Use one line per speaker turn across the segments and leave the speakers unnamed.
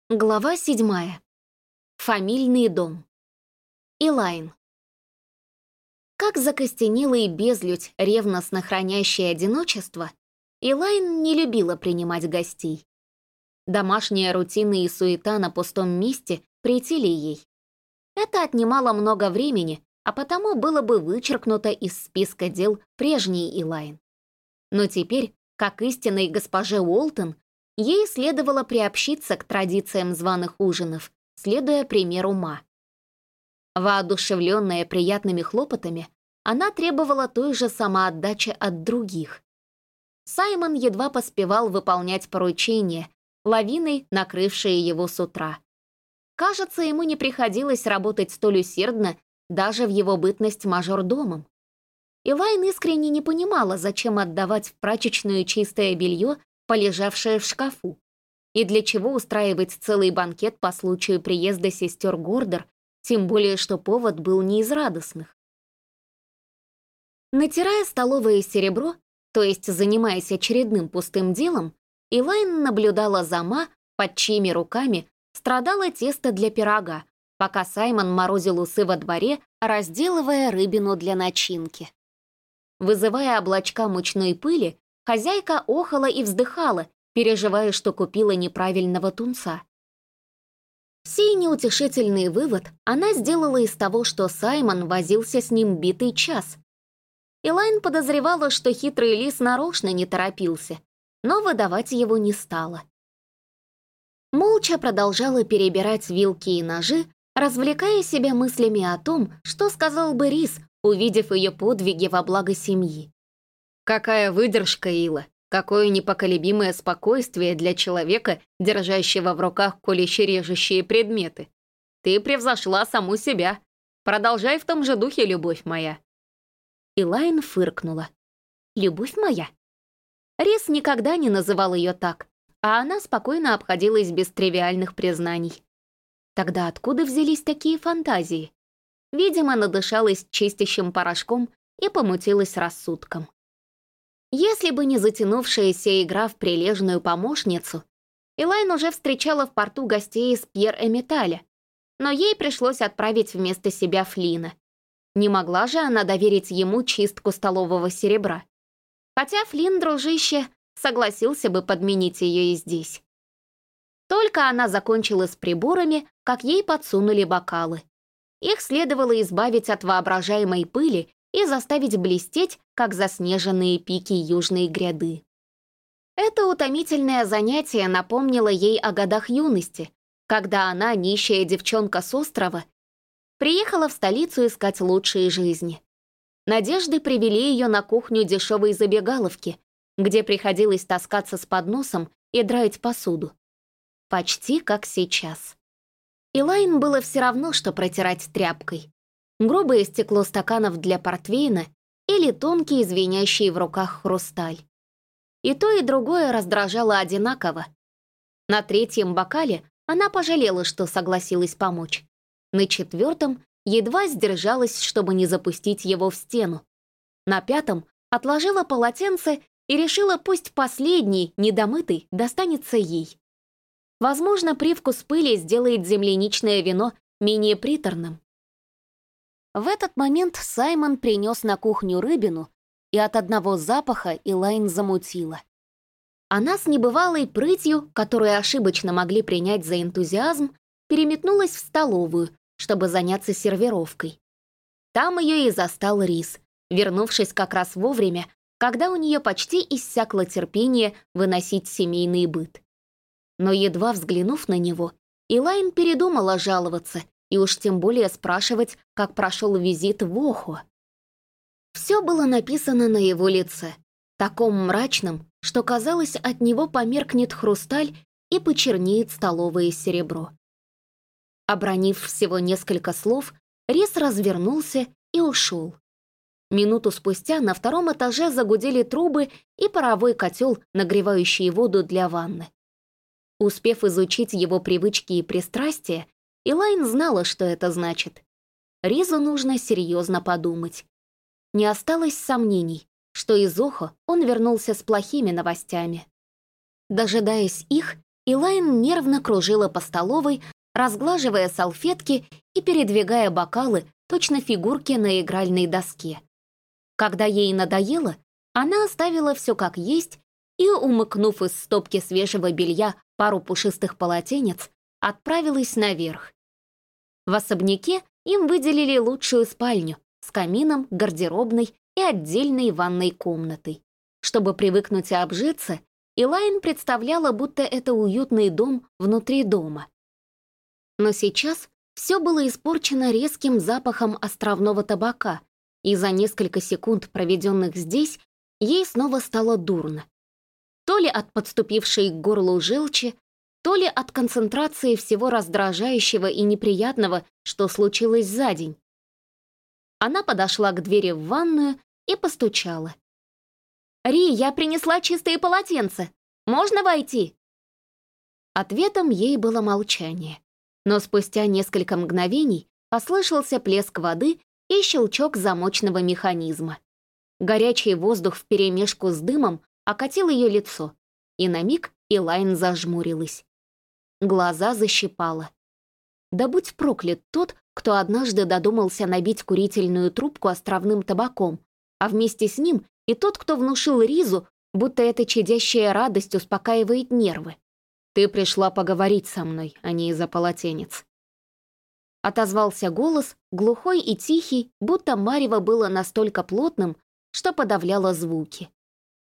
Глава 7. Фамильный дом. Элайн. Как закостенелый безлюдь, ревностно хранящий одиночество, Элайн не любила принимать гостей. Домашняя рутина и суета на пустом месте претили ей. Это отнимало много времени, а потому было бы вычеркнуто из списка дел прежней Элайн. Но теперь, как истинной госпоже Уолтон, ей следовало приобщиться к традициям званых ужинов, следуя примеру Ма. Воодушевленная приятными хлопотами, она требовала той же самоотдачи от других. Саймон едва поспевал выполнять поручения, лавиной накрывшие его с утра. Кажется, ему не приходилось работать столь усердно даже в его бытность мажордомом. Элайн искренне не понимала, зачем отдавать в прачечную чистое белье, полежавшее в шкафу, и для чего устраивать целый банкет по случаю приезда сестер Гордер, тем более что повод был не из радостных. Натирая столовое серебро, то есть занимаясь очередным пустым делом, Элайн наблюдала за Ма, под чьими руками страдало тесто для пирога, пока Саймон морозил усы во дворе, разделывая рыбину для начинки. Вызывая облачка мучной пыли, хозяйка охала и вздыхала, переживая, что купила неправильного тунца. Сей неутешительный вывод она сделала из того, что Саймон возился с ним битый час. Элайн подозревала, что хитрый лис нарочно не торопился, но выдавать его не стала. Молча продолжала перебирать вилки и ножи, развлекая себя мыслями о том, что сказал бы Рис, увидев ее подвиги во благо семьи. Какая выдержка, Ила! Какое непоколебимое спокойствие для человека, держащего в руках колюще-режущие предметы. Ты превзошла саму себя. Продолжай в том же духе, любовь моя. Элайн фыркнула. Любовь моя? Рис никогда не называл ее так, а она спокойно обходилась без тривиальных признаний. Тогда откуда взялись такие фантазии? Видимо, надышалась чистящим порошком и помутилась рассудком. Если бы не затянувшаяся игра в прилежную помощницу, Элайн уже встречала в порту гостей из Пьер-Эмиталя, но ей пришлось отправить вместо себя Флина. Не могла же она доверить ему чистку столового серебра. Хотя Флин, дружище, согласился бы подменить ее и здесь. Только она закончила с приборами, как ей подсунули бокалы. Их следовало избавить от воображаемой пыли и заставить блестеть, как заснеженные пики южной гряды. Это утомительное занятие напомнило ей о годах юности, когда она, нищая девчонка с острова, приехала в столицу искать лучшей жизни. Надежды привели ее на кухню дешевой забегаловки, где приходилось таскаться с подносом и драить посуду. Почти как сейчас. Элайн было все равно, что протирать тряпкой. Грубое стекло стаканов для портвейна или тонкий, звенящий в руках хрусталь. И то, и другое раздражало одинаково. На третьем бокале она пожалела, что согласилась помочь. На четвертом едва сдержалась, чтобы не запустить его в стену. На пятом отложила полотенце и решила, пусть последний, недомытый, достанется ей. Возможно, привкус пыли сделает земляничное вино менее приторным. В этот момент Саймон принес на кухню рыбину, и от одного запаха Элайн замутила. Она с небывалой прытью, которую ошибочно могли принять за энтузиазм, переметнулась в столовую, чтобы заняться сервировкой. Там ее и застал Рис, вернувшись как раз вовремя, когда у нее почти иссякло терпение выносить семейный быт. Но едва взглянув на него, Элайн передумала жаловаться и уж тем более спрашивать, как прошел визит в Охо. Все было написано на его лице, таком мрачном, что, казалось, от него померкнет хрусталь и почернеет столовое серебро. Обронив всего несколько слов, Рис развернулся и ушел. Минуту спустя на втором этаже загудели трубы и паровой котел, нагревающий воду для ванны. Успев изучить его привычки и пристрастия, Элайн знала, что это значит. Ризу нужно серьезно подумать. Не осталось сомнений, что из Охо он вернулся с плохими новостями. Дожидаясь их, Элайн нервно кружила по столовой, разглаживая салфетки и передвигая бокалы, точно фигурки на игральной доске. Когда ей надоело, она оставила все как есть и, умыкнув из стопки свежего белья пару пушистых полотенец, отправилась наверх. В особняке им выделили лучшую спальню с камином, гардеробной и отдельной ванной комнатой. Чтобы привыкнуть и обжиться, Элайн представляла, будто это уютный дом внутри дома. Но сейчас все было испорчено резким запахом островного табака, и за несколько секунд, проведенных здесь, ей снова стало дурно. То ли от подступившей к горлу желчи, то ли от концентрации всего раздражающего и неприятного, что случилось за день. Она подошла к двери в ванную и постучала. «Ри, я принесла чистые полотенца. Можно войти?» Ответом ей было молчание. Но спустя несколько мгновений послышался плеск воды и щелчок замочного механизма. Горячий воздух вперемешку с дымом окатил ее лицо, и на миг Элайн зажмурилась. Глаза защипала. Да будь проклят тот, кто однажды додумался набить курительную трубку островным табаком, а вместе с ним и тот, кто внушил Ризу, будто эта чадящая радость успокаивает нервы. «Ты пришла поговорить со мной, а не из-за полотенец». Отозвался голос, глухой и тихий, будто марево было настолько плотным, что подавляло звуки.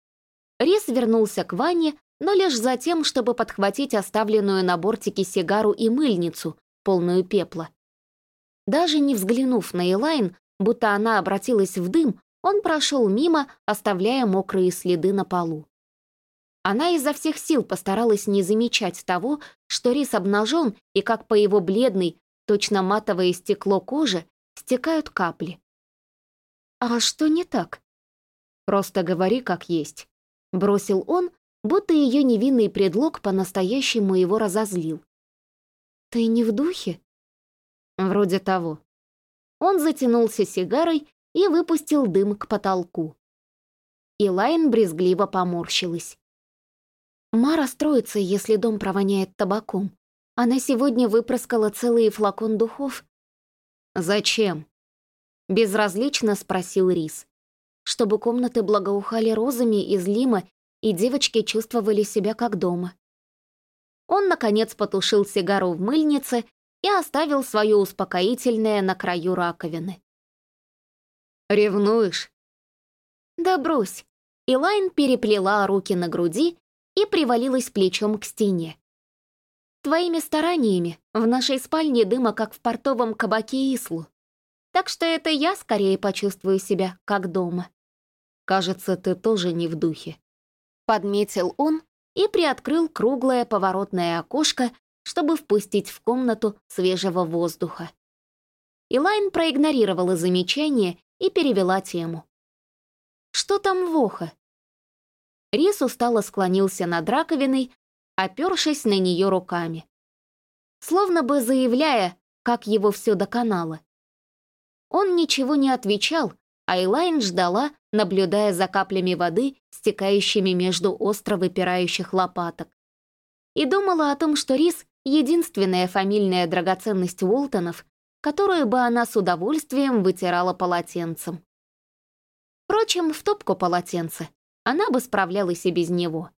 Риз вернулся к ванне, но лишь за тем, чтобы подхватить оставленную на бортике сигару и мыльницу, полную пепла. Даже не взглянув на Элайн, будто она обратилась в дым, он прошел мимо, оставляя мокрые следы на полу. Она изо всех сил постаралась не замечать того, что Риз обнажен и как по его бледной, точно матовое стекло кожи, стекают капли. «А что не так?» «Просто говори как есть», — бросил он, будто ее невинный предлог по-настоящему его разозлил. «Ты не в духе?» «Вроде того». Он затянулся сигарой и выпустил дым к потолку. Элайн брезгливо поморщилась. «Ма расстроится, если дом провоняет табаком. Она сегодня выпрыскала целый флакон духов». «Зачем?» — безразлично спросил Риз. «Чтобы комнаты благоухали розами из лима, и девочки чувствовали себя как дома». Он, наконец, потушил сигару в мыльнице и оставил свое успокоительное на краю раковины. «Ревнуешь?» «Да брось». Элайн переплела руки на груди и привалилась плечом к стене. «Твоими стараниями в нашей спальне дыма, как в портовом кабаке Ислу. Так что это я скорее почувствую себя как дома».
«Кажется, ты тоже не в духе»,
— подметил он и приоткрыл круглое поворотное окошко, чтобы впустить в комнату свежего воздуха. Элайн проигнорировала замечание и перевела тему. «Что там Воха?» Рис устало склонился над раковиной, опёршись на нее руками. Словно бы заявляя, как его все доконало. Он ничего не отвечал, а Элайн ждала, наблюдая за каплями воды, стекающими между остро выпирающих лопаток. И думала о том, что Рис — единственная фамильная драгоценность Уолтонов, которую бы она с удовольствием вытирала полотенцем. Впрочем, в топку полотенца она бы справлялась и без него.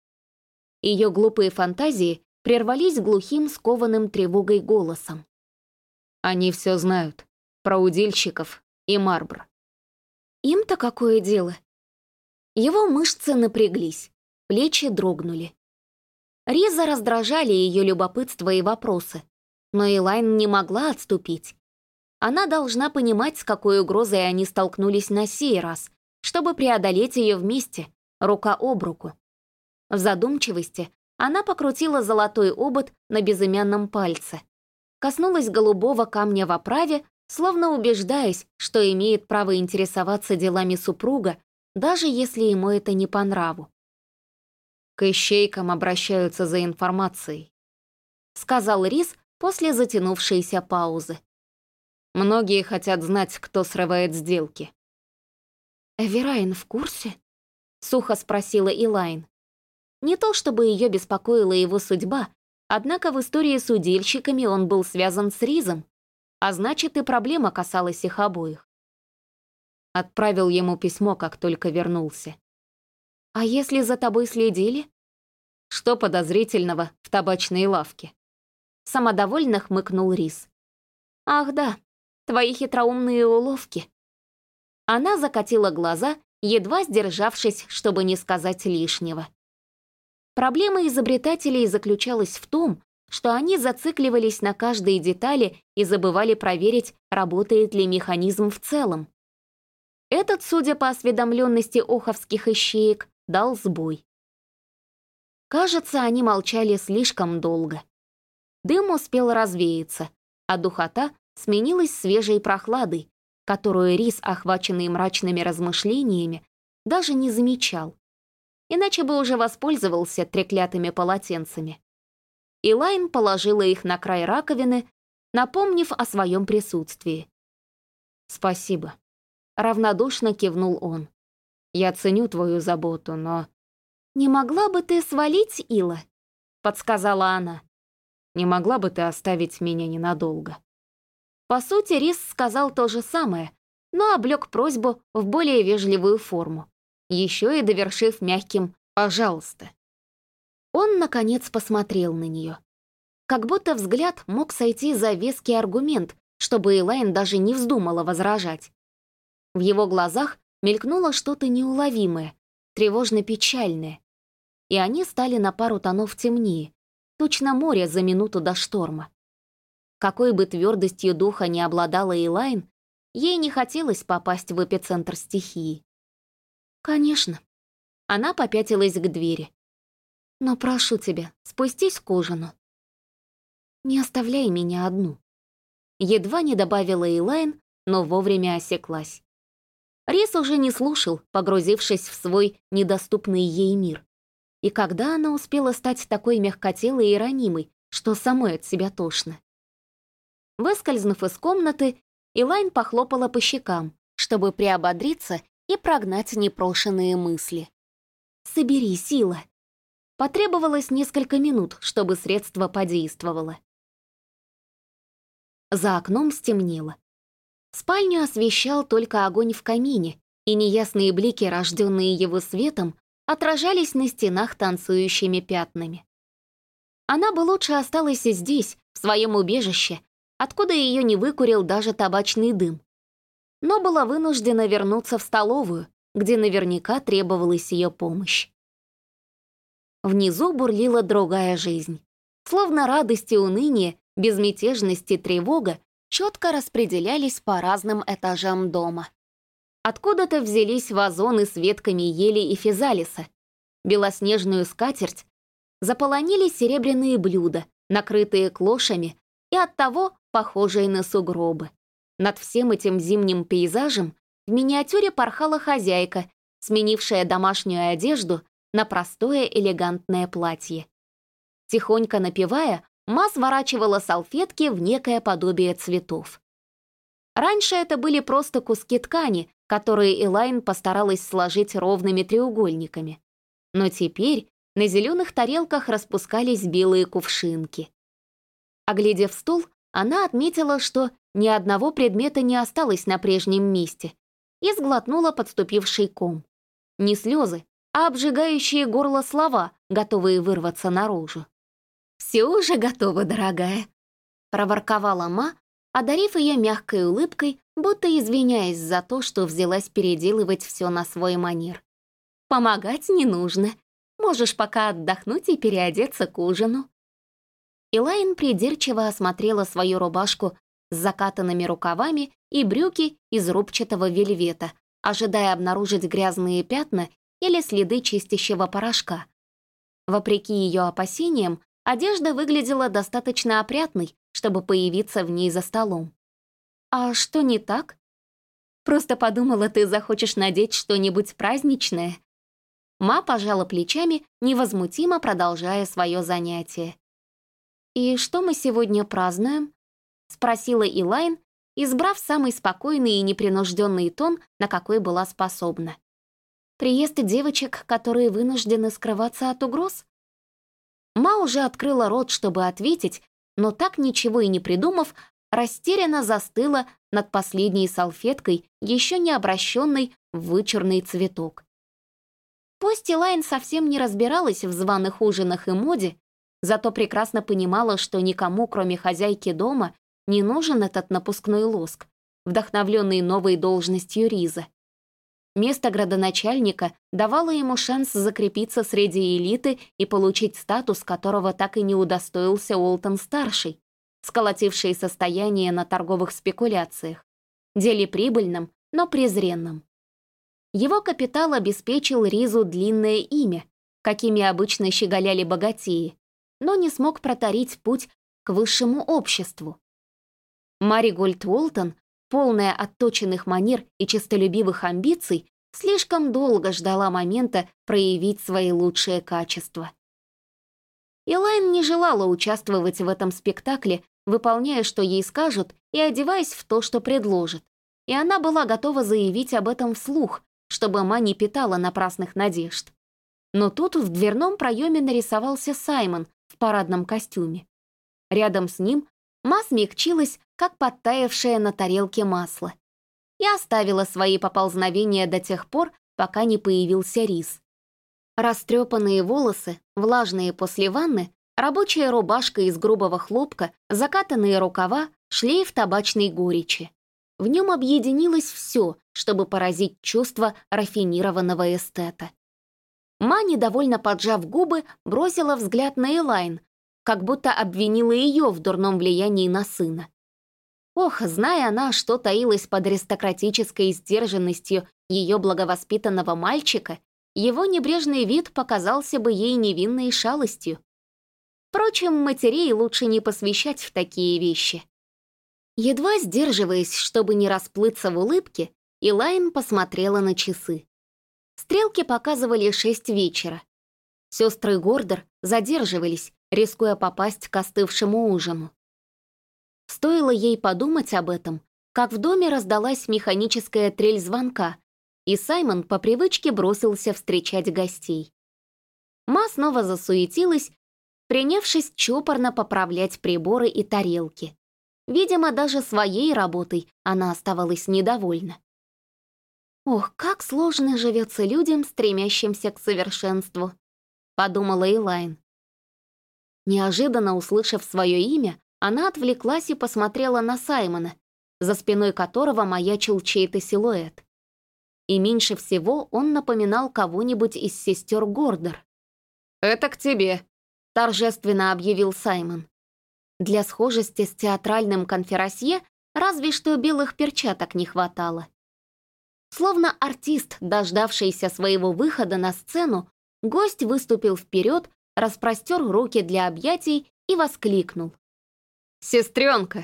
Ее глупые фантазии прервались глухим, скованным тревогой голосом.
«Они все знают. Про удильщиков и Марбр».
«Им-то какое дело?» Его мышцы напряглись, плечи дрогнули. Риза раздражали ее любопытство и вопросы, но Элайн не могла отступить. Она должна понимать, с какой угрозой они столкнулись на сей раз, чтобы преодолеть ее вместе, рука об руку. В задумчивости она покрутила золотой обод на безымянном пальце, коснулась голубого камня в оправе, словно убеждаясь, что имеет право интересоваться делами супруга, даже если ему это не по нраву.
«К ищейкам обращаются за информацией»,
— сказал Рис после затянувшейся паузы.
«Многие хотят знать, кто срывает сделки».
«Эверайн в курсе?» — сухо спросила Элайн. Не то чтобы ее беспокоила его судьба, однако в истории с удильщиками он был связан с Ризом, а значит, и проблема касалась их обоих.
Отправил ему письмо, как только вернулся.
«А если за тобой следили?»
Что подозрительного в табачной лавке?
Самодовольно хмыкнул Риз. «Ах да, твои хитроумные уловки». Она закатила глаза, едва сдержавшись, чтобы не сказать лишнего. Проблема изобретателей заключалась в том, что они зацикливались на каждой детали и забывали проверить, работает ли механизм в целом. Этот, судя по осведомленности оховских ищеек, дал сбой. Кажется, они молчали слишком долго. Дым успел развеяться, а духота сменилась свежей прохладой, которую Риз, охваченный мрачными размышлениями, даже не замечал. Иначе бы уже воспользовался треклятыми полотенцами. Элайн положила их на край раковины, напомнив о своем присутствии.
«Спасибо»,
— равнодушно кивнул он.
«Я ценю твою заботу, но...»
«Не могла бы ты свалить, Ила?» — подсказала она.
«Не могла бы ты оставить меня ненадолго?»
По сути, Рис сказал то же самое, но облег просьбу в более вежливую форму, еще и довершив мягким «пожалуйста». Он, наконец, посмотрел на нее. Как будто взгляд мог сойти за веский аргумент, чтобы Элайн даже не вздумала возражать. В его глазах мелькнуло что-то неуловимое, тревожно-печальное, и они стали на пару тонов темнее, точно море за минуту до шторма. Какой бы твердостью духа ни обладала Элайн, ей не хотелось попасть в эпицентр стихии. «Конечно». Она попятилась к двери. «Но прошу тебя, спустись к ужину. Не оставляй меня одну». Едва не добавила Элайн, но вовремя осеклась. Рис уже не слушал, погрузившись в свой недоступный ей мир. И когда она успела стать такой мягкотелой и ранимой, что самой от себя тошно? Выскользнув из комнаты, Элайн похлопала по щекам, чтобы приободриться и прогнать непрошенные мысли. «Соберись, Сила». Потребовалось несколько минут, чтобы средство подействовало. За окном стемнело. Спальню освещал только огонь в камине, и неясные блики, рожденные его светом, отражались на стенах танцующими пятнами. Она бы лучше осталась и здесь, в своем убежище, откуда ее не выкурил даже табачный дым. Но была вынуждена вернуться в столовую, где наверняка требовалась ее помощь. Внизу бурлила другая жизнь. Словно радость и уныние, безмятежность и тревога четко распределялись по разным этажам дома. Откуда-то взялись вазоны с ветками ели и физалиса. Белоснежную скатерть заполонили серебряные блюда, накрытые клошами и оттого похожие на сугробы. Над всем этим зимним пейзажем в миниатюре порхала хозяйка, сменившая домашнюю одежду на простое элегантное платье. Тихонько напевая, Ма сворачивала салфетки в некое подобие цветов. Раньше это были просто куски ткани, которые Элайн постаралась сложить ровными треугольниками. Но теперь на зеленых тарелках распускались белые кувшинки. Оглядев стол, она отметила, что ни одного предмета не осталось на прежнем месте, и сглотнула подступивший ком. Не слезы, а обжигающие горло слова, готовые вырваться наружу. «Все уже готово, дорогая», — проворковала Ма, одарив ее мягкой улыбкой, будто извиняясь за то, что взялась переделывать все на свой манер. «Помогать не нужно. Можешь пока отдохнуть и переодеться к ужину». Элайн придирчиво осмотрела свою рубашку с закатанными рукавами и брюки из рубчатого вельвета, ожидая обнаружить грязные пятна или следы чистящего порошка. Вопреки ее опасениям, одежда выглядела достаточно опрятной, чтобы появиться в ней за столом. «А что не так?» «Просто подумала, ты захочешь надеть что-нибудь праздничное». Ма пожала плечами, невозмутимо продолжая свое занятие. «И что мы сегодня празднуем?» — спросила Элайн, избрав самый спокойный и непринужденный тон, на какой была способна. Приезд девочек, которые вынуждены скрываться от угроз? Ма уже открыла рот, чтобы ответить, но так ничего и не придумав, растерянно застыла над последней салфеткой, еще не обращенной в вычурный цветок. Пусть Элайн совсем не разбиралась в званых ужинах и моде, зато прекрасно понимала, что никому, кроме хозяйки дома, не нужен этот напускной лоск, вдохновленный новой должностью Риза. Место градоначальника давало ему шанс закрепиться среди элиты и получить статус, которого так и не удостоился Уолтон-старший, сколотивший состояние на торговых спекуляциях, деле прибыльном, но презренном. Его капитал обеспечил Ризу длинное имя, какими обычно щеголяли богатеи, но не смог протарить путь к высшему обществу. Маригольд Уолтон, полная отточенных манер и честолюбивых амбиций, слишком долго ждала момента проявить свои лучшие качества. Элайн не желала участвовать в этом спектакле, выполняя, что ей скажут, и одеваясь в то, что предложат. И она была готова заявить об этом вслух, чтобы Ма не питала напрасных надежд. Но тут в дверном проеме нарисовался Саймон в парадном костюме. Рядом с ним Ма смягчилась, как подтаявшее на тарелке масло, и оставила свои поползновения до тех пор, пока не появился Риз. Растрепанные волосы, влажные после ванны, рабочая рубашка из грубого хлопка, закатанные рукава, шлейф табачной горечи. В нем объединилось все, чтобы поразить чувство рафинированного эстета. Ма, недовольно поджав губы, бросила взгляд на Элайн, как будто обвинила ее в дурном влиянии на сына. Ох, зная она, что таилось под аристократической сдержанностью ее благовоспитанного мальчика, его небрежный вид показался бы ей невинной шалостью. Впрочем, матерей лучше не посвящать в такие вещи. Едва сдерживаясь, чтобы не расплыться в улыбке, Элайн посмотрела на часы. Стрелки показывали 6 вечера. Сестры Гордер задерживались, рискуя попасть к остывшему ужину. Стоило ей подумать об этом, как в доме раздалась механическая трель звонка, и Саймон по привычке бросился встречать гостей. Ма снова засуетилась, принявшись чопорно поправлять приборы и тарелки. Видимо, даже своей работой она оставалась недовольна. «Ох, как сложно живется людям, стремящимся к совершенству», — подумала Элайн. Неожиданно услышав свое имя, она отвлеклась и посмотрела на Саймона, за спиной которого маячил чей-то силуэт. И меньше всего он напоминал кого-нибудь из сестер Гордер. «Это к тебе», — торжественно объявил Саймон. Для схожести с театральным конферансье разве что белых перчаток не хватало. Словно артист, дождавшийся своего выхода на сцену, гость выступил вперед, распростер руки для объятий и воскликнул: «Сестренка!»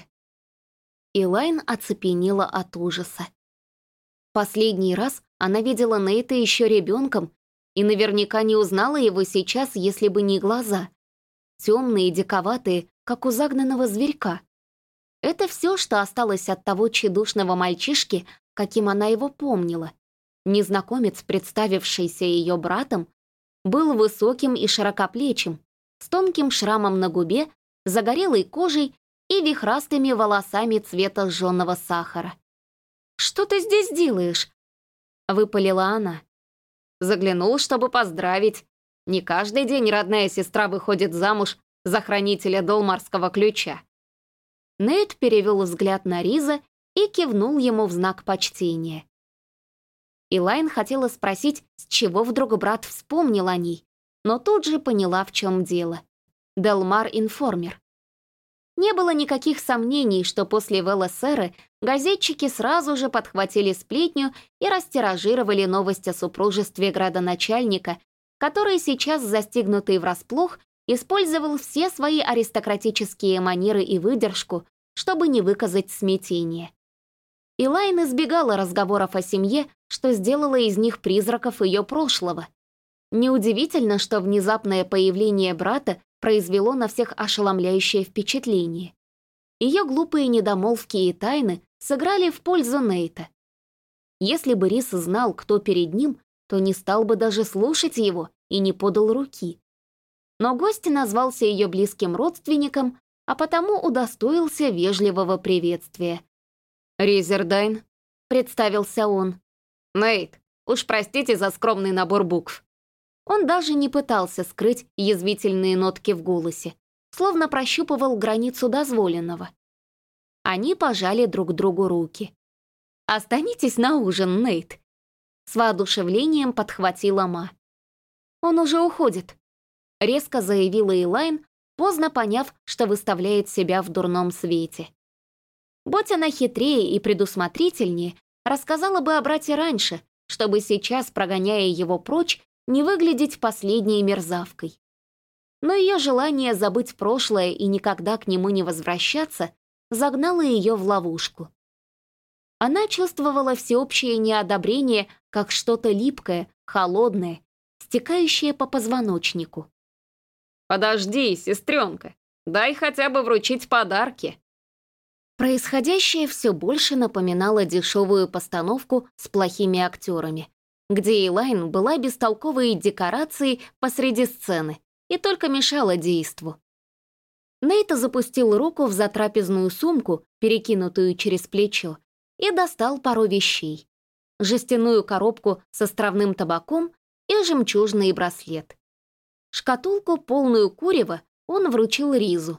Элайн оцепенела от ужаса. Последний раз она видела Нейта еще ребенком и наверняка не узнала его сейчас, если бы не глаза. Темные, диковатые, как у загнанного зверька. Это все, что осталось от того тщедушного мальчишки, каким она его помнила. Незнакомец, представившийся ее братом, был высоким и широкоплечим, с тонким шрамом на губе, загорелой кожей и вихрастыми волосами цвета жженого сахара. «Что ты здесь делаешь?» — выпалила она. «Заглянул, чтобы поздравить. Не каждый день родная сестра выходит замуж за хранителя долмарского ключа». Нейт перевел взгляд на Риза и кивнул ему в знак почтения. Элайн хотела спросить, с чего вдруг брат вспомнил о ней, но тут же поняла, в чем дело. Делмар информер. Не было никаких сомнений, что после Велесеры газетчики сразу же подхватили сплетню и растиражировали новость о супружестве градоначальника, который сейчас, застигнутый врасплох, использовал все свои аристократические манеры и выдержку, чтобы не выказать смятение. Элайн избегала разговоров о семье, что сделало из них призраков ее прошлого. Неудивительно, что внезапное появление брата произвело на всех ошеломляющее впечатление. Ее глупые недомолвки и тайны сыграли в пользу Нейта. Если бы Рис знал, кто перед ним, то не стал бы даже слушать его и не подал руки. Но гость назвался ее близким родственником, а потому удостоился вежливого приветствия.
«Ризердайн»,
— представился он.
«Нейт, уж простите за скромный набор букв».
Он даже не пытался скрыть язвительные нотки в голосе, словно прощупывал границу дозволенного. Они пожали друг другу руки. «Останетесь на ужин, Нейт», — с воодушевлением подхватила Ма. «Он уже уходит», — резко заявила Элайн, поздно поняв, что выставляет себя в дурном свете. Будь она хитрее и предусмотрительнее, рассказала бы о брате раньше, чтобы сейчас, прогоняя его прочь, не выглядеть последней мерзавкой. Но ее желание забыть прошлое и никогда к нему не возвращаться загнало ее в ловушку. Она чувствовала всеобщее неодобрение как что-то липкое, холодное, стекающее по позвоночнику.
«Подожди, сестренка, дай хотя бы вручить подарки».
Происходящее все больше напоминало дешевую постановку с плохими актерами, где Элайн была бестолковой декорацией посреди сцены и только мешала действу. Нейт запустил руку в затрапезную сумку, перекинутую через плечо, и достал пару вещей: жестяную коробку с островным табаком и жемчужный браслет. Шкатулку, полную курева, он вручил Ризу,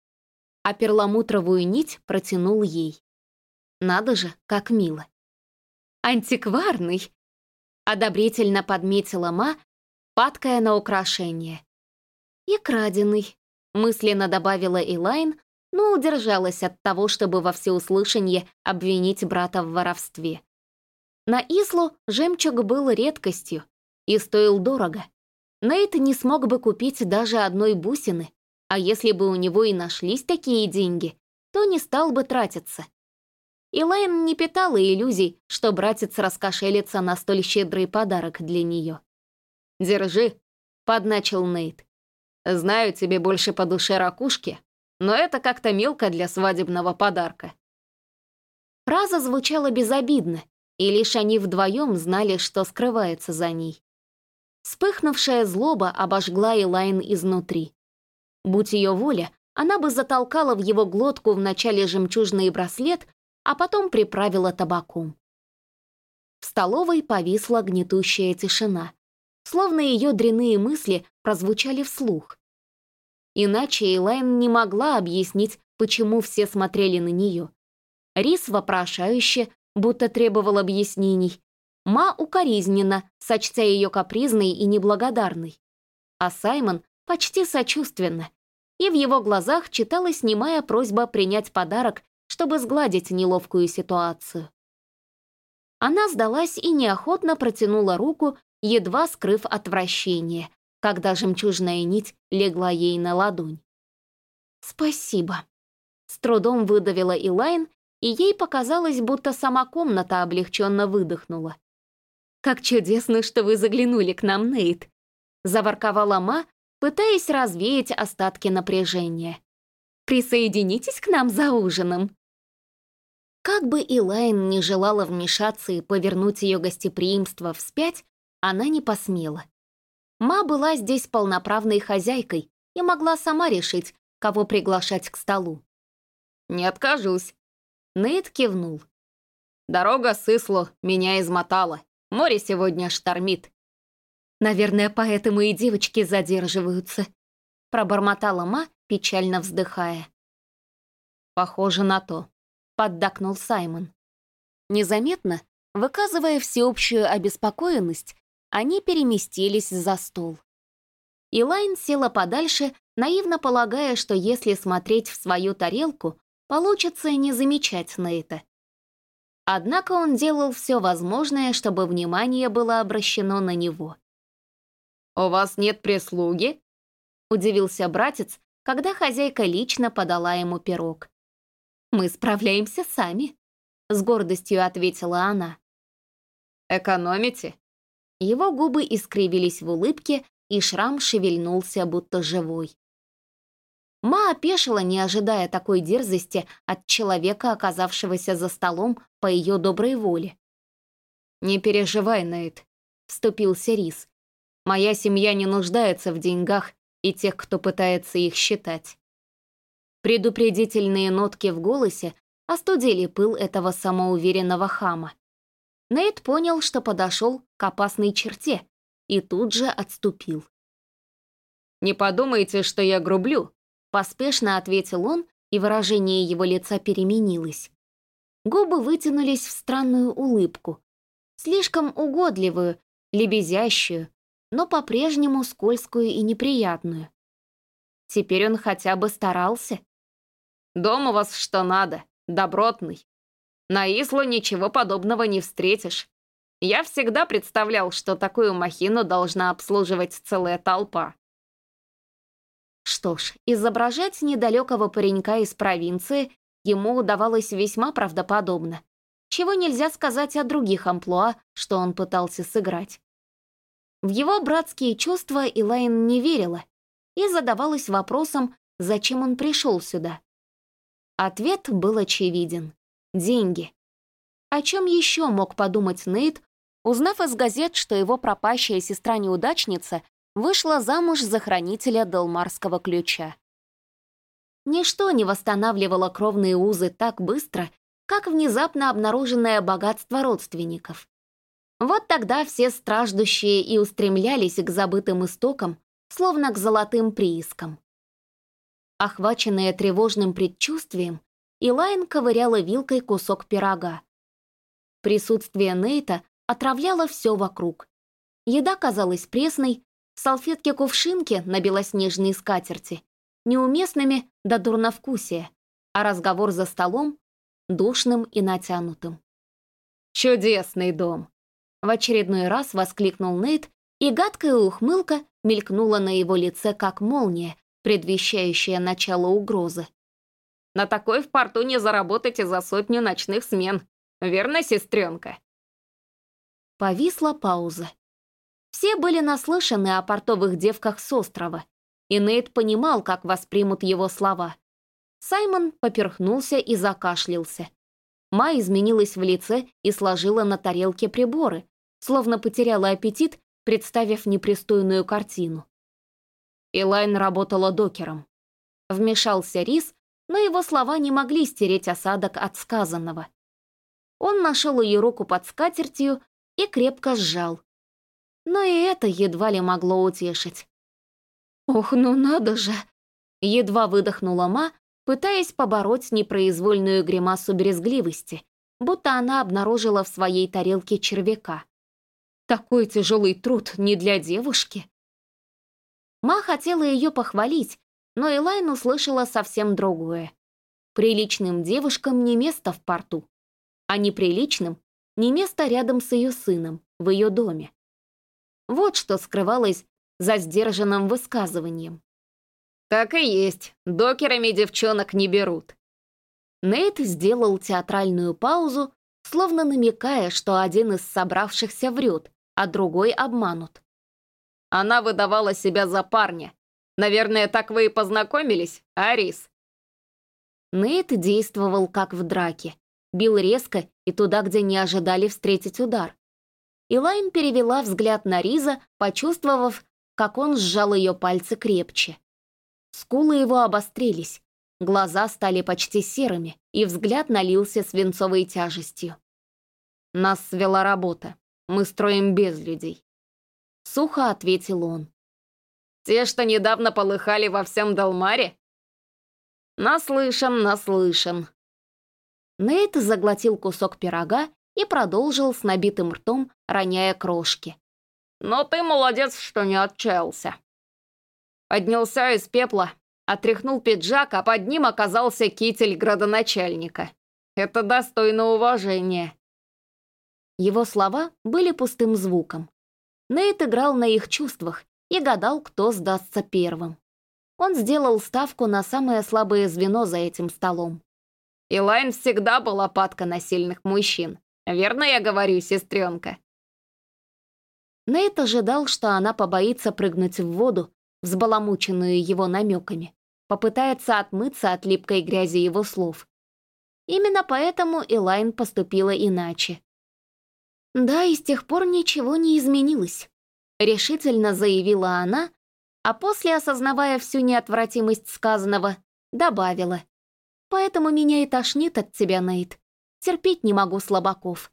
а перламутровую нить протянул ей. Надо же, как мило. «Антикварный!» — одобрительно подметила Ма, падкая на украшение. «И краденый», — мысленно добавила Элайн, но удержалась от того, чтобы во всеуслышание обвинить брата в воровстве. На Ислу жемчуг был редкостью и стоил дорого. Нейт не смог бы купить даже одной бусины, а если бы у него и нашлись такие деньги, то не стал бы тратиться. Элайн не питала иллюзий, что братец раскошелится на столь щедрый подарок для нее.
«Держи», —
подначил Нейт.
«Знаю, тебе больше по душе ракушки, но это как-то мелко для свадебного подарка».
Фраза звучала безобидно, и лишь они вдвоем знали, что скрывается за ней. Вспыхнувшая злоба обожгла Элайн изнутри. Будь ее воля, она бы затолкала в его глотку вначале жемчужный браслет, а потом приправила табаком. В столовой повисла гнетущая тишина, словно ее дрянные мысли прозвучали вслух. Иначе Элайн не могла объяснить, почему все смотрели на нее. Рис вопрошающе, будто требовал объяснений. Ма укоризненно, сочтя ее капризной и неблагодарной. А Саймон почти сочувственно, и в его глазах читалась немая просьба принять подарок, чтобы сгладить неловкую ситуацию. Она сдалась и неохотно протянула руку, едва скрыв отвращение, когда жемчужная нить легла ей на ладонь. «Спасибо», — с трудом выдавила Элайн, и ей показалось, будто сама комната облегченно выдохнула. «Как чудесно, что вы заглянули к нам, Нейт», — заворковала Ма, пытаясь развеять остатки напряжения. «Присоединитесь к нам за ужином». Как бы Элайн не желала вмешаться и повернуть ее гостеприимство вспять, она не посмела. Ма была здесь полноправной хозяйкой и могла сама решить, кого приглашать к столу.
«Не откажусь».
Нейт кивнул.
«Дорога с Ислу меня измотала. Море сегодня штормит».
«Наверное, поэтому и девочки задерживаются», — пробормотала Ма, печально вздыхая.
«Похоже на то»,
— поддакнул Саймон. Незаметно, выказывая всеобщую обеспокоенность, они переместились за стол. Элайн села подальше, наивно полагая, что если смотреть в свою тарелку, получится не замечать Нейта. Однако он делал все возможное, чтобы внимание было обращено на него.
«У вас нет прислуги?»
— удивился братец, когда хозяйка лично подала ему пирог. «Мы справляемся сами», — с гордостью ответила она.
«Экономите?»
Его губы искривились в улыбке, и шрам шевельнулся, будто живой. Ма опешила, не ожидая такой дерзости от человека, оказавшегося за столом по ее доброй воле.
«Не переживай, Нейт.
— вступился Рис. «Моя семья не нуждается в деньгах и тех, кто пытается их считать». Предупредительные нотки в голосе остудили пыл этого самоуверенного хама. Нейт понял, что подошел к опасной черте, и тут же отступил.
«Не подумайте, что я грублю»,
— поспешно ответил он, и выражение его лица переменилось. Губы вытянулись в странную улыбку, слишком угодливую, лебезящую, но по-прежнему скользкую и неприятную. Теперь он хотя бы старался.
«Дом у вас что надо, добротный. На Ислу ничего подобного не встретишь. Я всегда представлял, что такую махину должна обслуживать целая толпа».
Что ж, изображать недалекого паренька из провинции ему удавалось весьма правдоподобно, чего нельзя сказать о других амплуа, что он пытался сыграть. В его братские чувства Элайн не верила и задавалась вопросом, зачем он пришел сюда. Ответ был очевиден — деньги. О чем еще мог подумать Нейт, узнав из газет, что его пропащая сестра-неудачница вышла замуж за хранителя Делмарского ключа? Ничто не восстанавливало кровные узы так быстро, как внезапно обнаруженное богатство родственников. Вот тогда все страждущие и устремлялись к забытым истокам, словно к золотым приискам. Охваченная тревожным предчувствием, Элайн ковыряла вилкой кусок пирога. Присутствие Нейта отравляло все вокруг. Еда казалась пресной, салфетки-кувшинки на белоснежной скатерти неуместными до дурновкусия, а разговор за столом — душным и натянутым.
«Чудесный дом!»
— в очередной раз воскликнул Нейт, и гадкая ухмылка мелькнула на его лице, как молния, предвещающая начало угрозы.
«На такой в порту не заработать и за 100 ночных смен. Верно, сестренка?»
Повисла пауза. Все были наслышаны о портовых девках с острова, и Нейт понимал, как воспримут его слова. Саймон поперхнулся и закашлялся. Ма изменилась в лице и сложила на тарелке приборы, словно потеряла аппетит, представив непристойную картину. Элайн работала докером. Вмешался Рис, но его слова не могли стереть осадок от сказанного. Он нашел ее руку под скатертью и крепко сжал. Но и это едва ли могло утешить. «Ох, ну надо же!» — едва выдохнула Ма, пытаясь побороть непроизвольную гримасу брезгливости, будто она обнаружила в своей тарелке червяка. «Такой тяжелый труд не для девушки!» Ма хотела ее похвалить, но Элайн услышала совсем другое. Приличным девушкам не место в порту, а неприличным не место рядом с ее сыном, в ее доме. Вот что скрывалось за сдержанным высказыванием.
«Так и есть, докерами девчонок не берут».
Нейт сделал театральную паузу, словно намекая, что один из собравшихся врет, а другой обманут.
«Она выдавала себя за парня. Наверное, так вы и познакомились, Арис?»
Нейт действовал как в драке. Бил резко и туда, где не ожидали встретить удар. Элайн перевела взгляд на Риза, почувствовав, как он сжал ее пальцы крепче. Скулы его обострились, глаза стали почти серыми, и взгляд налился свинцовой тяжестью.
«Нас свела работа. Мы строим без людей»,
— сухо ответил он.
«Те, что недавно полыхали во всем Далмаре?» «Наслышан».
Нейт заглотил кусок пирога и продолжил с набитым ртом, роняя крошки.
«Но ты молодец, что не отчаялся». Поднялся из пепла, отряхнул пиджак, а под ним оказался китель градоначальника. Это достойно уважения.
Его слова были пустым звуком. Нейт играл на их чувствах и гадал, кто сдастся первым. Он сделал ставку на самое слабое звено за этим столом.
Элайн всегда была падка на сильных мужчин. Верно я говорю, сестренка?»
Нейт ожидал, что она побоится прыгнуть в воду, взбаламученную его намеками, попытается отмыться от липкой грязи его слов. Именно поэтому Элайн поступила иначе. «Да, и с тех пор ничего не изменилось», — решительно заявила она, а после, осознавая всю неотвратимость сказанного, добавила. «Поэтому меня и тошнит от тебя, Нейт. Терпеть не могу слабаков».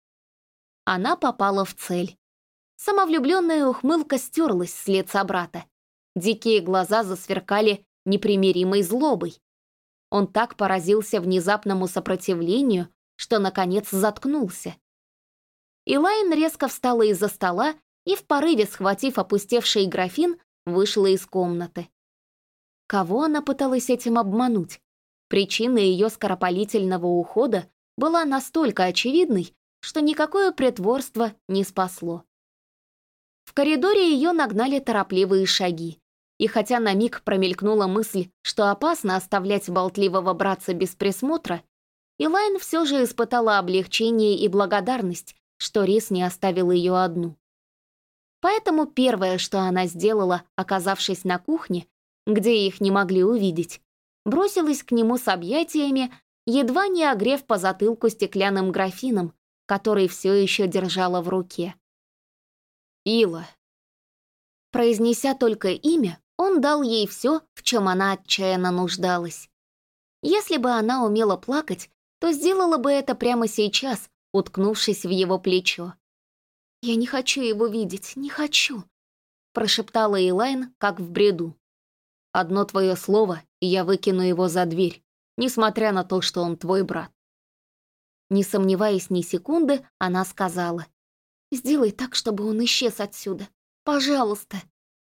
Она попала в цель. Самовлюбленная ухмылка стерлась с лица брата. Дикие глаза засверкали непримиримой злобой. Он так поразился внезапному сопротивлению, что, наконец, заткнулся. Элайн резко встала из-за стола и, в порыве схватив опустевший графин, вышла из комнаты. Кого она пыталась этим обмануть? Причина ее скоропалительного ухода была настолько очевидной, что никакое притворство не спасло. В коридоре ее нагнали торопливые шаги, и хотя на миг промелькнула мысль, что опасно оставлять болтливого братца без присмотра, Элайн все же испытала облегчение и благодарность, что Рис не оставил ее одну. Поэтому первое, что она сделала, оказавшись на кухне, где их не могли увидеть, бросилась к нему с объятиями, едва не огрев по затылку стеклянным графином, который все еще держала в руке. «Ила». Произнеся только имя, он дал ей все, в чем она отчаянно нуждалась. Если бы она умела плакать, то сделала бы это прямо сейчас, уткнувшись в его плечо. «Я не хочу его видеть, не хочу», — прошептала Элайн, как в бреду. «Одно твое слово, и я выкину его за дверь, несмотря на то, что он твой брат». Не сомневаясь ни секунды, она сказала: «Сделай так, чтобы он исчез отсюда. Пожалуйста».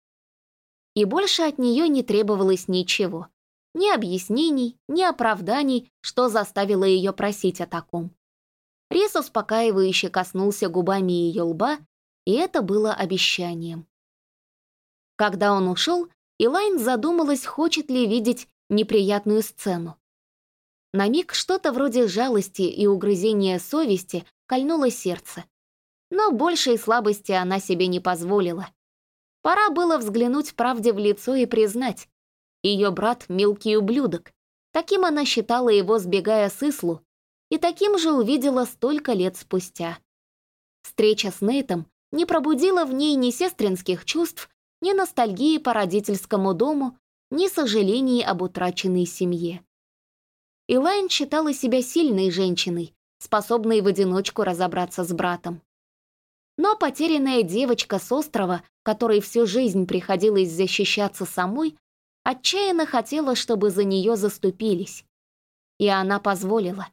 И больше от нее не требовалось ничего. Ни объяснений, ни оправданий, что заставило ее просить о таком. Рис успокаивающе коснулся губами ее лба, и это было обещанием. Когда он ушел, Элайн задумалась, хочет ли видеть неприятную сцену. На миг что-то вроде жалости и угрызения совести кольнуло сердце. Но большей слабости она себе не позволила. Пора было взглянуть правде в лицо и признать. Ее брат — мелкий ублюдок. Таким она считала его, сбегая с Ислу, и таким же увидела столько лет спустя. Встреча с Нейтом не пробудила в ней ни сестринских чувств, ни ностальгии по родительскому дому, ни сожалений об утраченной семье. Элайн считала себя сильной женщиной, способной в одиночку разобраться с братом. Но потерянная девочка с острова, которой всю жизнь приходилось защищаться самой, отчаянно хотела, чтобы за нее заступились. И она позволила.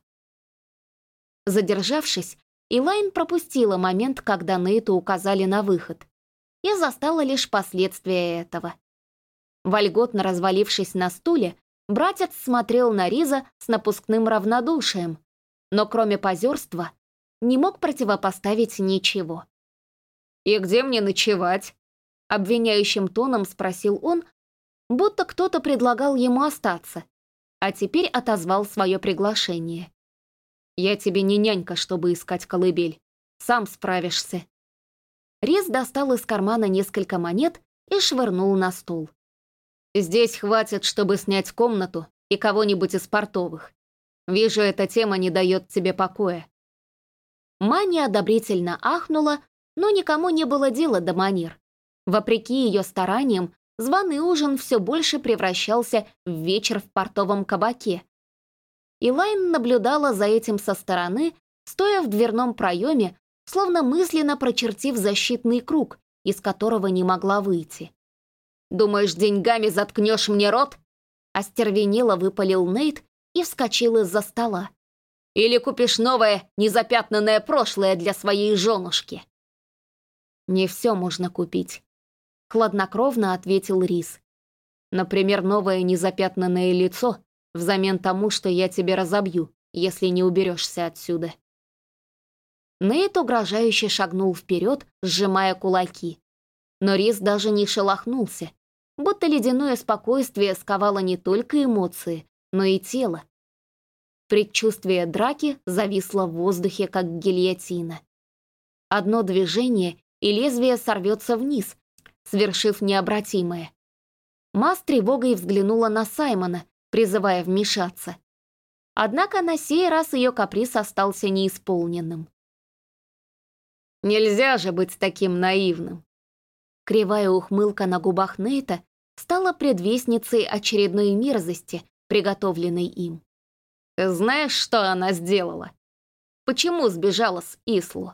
Задержавшись, Элайн пропустила момент, когда Нейту указали на выход, и застала лишь последствия этого. Вольготно развалившись на стуле, братец смотрел на Риза с напускным равнодушием, но кроме позерства не мог противопоставить ничего. «И где мне ночевать?» — обвиняющим тоном спросил он, будто кто-то предлагал ему остаться, а теперь отозвал свое приглашение. «Я тебе не нянька, чтобы искать колыбель. Сам справишься». Риз достал из кармана несколько монет и швырнул на стол. «Здесь хватит, чтобы снять комнату и кого-нибудь из портовых. Вижу, эта тема не дает тебе покоя». Ма неодобрительно ахнула, но никому не было дела до манер. Вопреки ее стараниям, званый ужин все больше превращался в вечер в портовом кабаке. Элайн наблюдала за этим со стороны, стоя в дверном проеме, словно мысленно прочертив защитный круг, из которого не могла выйти. «Думаешь, деньгами заткнешь мне рот?» Остервенело выпалил Нейт и вскочил из-за стола. «Или купишь новое, незапятнанное прошлое для своей женушки?» «Не все можно купить», — хладнокровно ответил Рис. «Например, новое незапятнанное лицо, взамен тому, что я тебе разобью, если не уберешься отсюда». Нейт угрожающе шагнул вперед, сжимая кулаки. Но Рис даже не шелохнулся, будто ледяное спокойствие сковало не только эмоции, но и тело. Предчувствие драки зависло в воздухе, как гильотина. Одно движение, и лезвие сорвется вниз, свершив необратимое. Ма с тревогой взглянула на Саймона, призывая вмешаться. Однако на сей раз ее каприз остался неисполненным.
Нельзя же быть таким наивным.
Кривая ухмылка на губах Нейта стала предвестницей очередной мерзости, приготовленной им.
Ты знаешь, что она сделала? Почему сбежала с Ислу?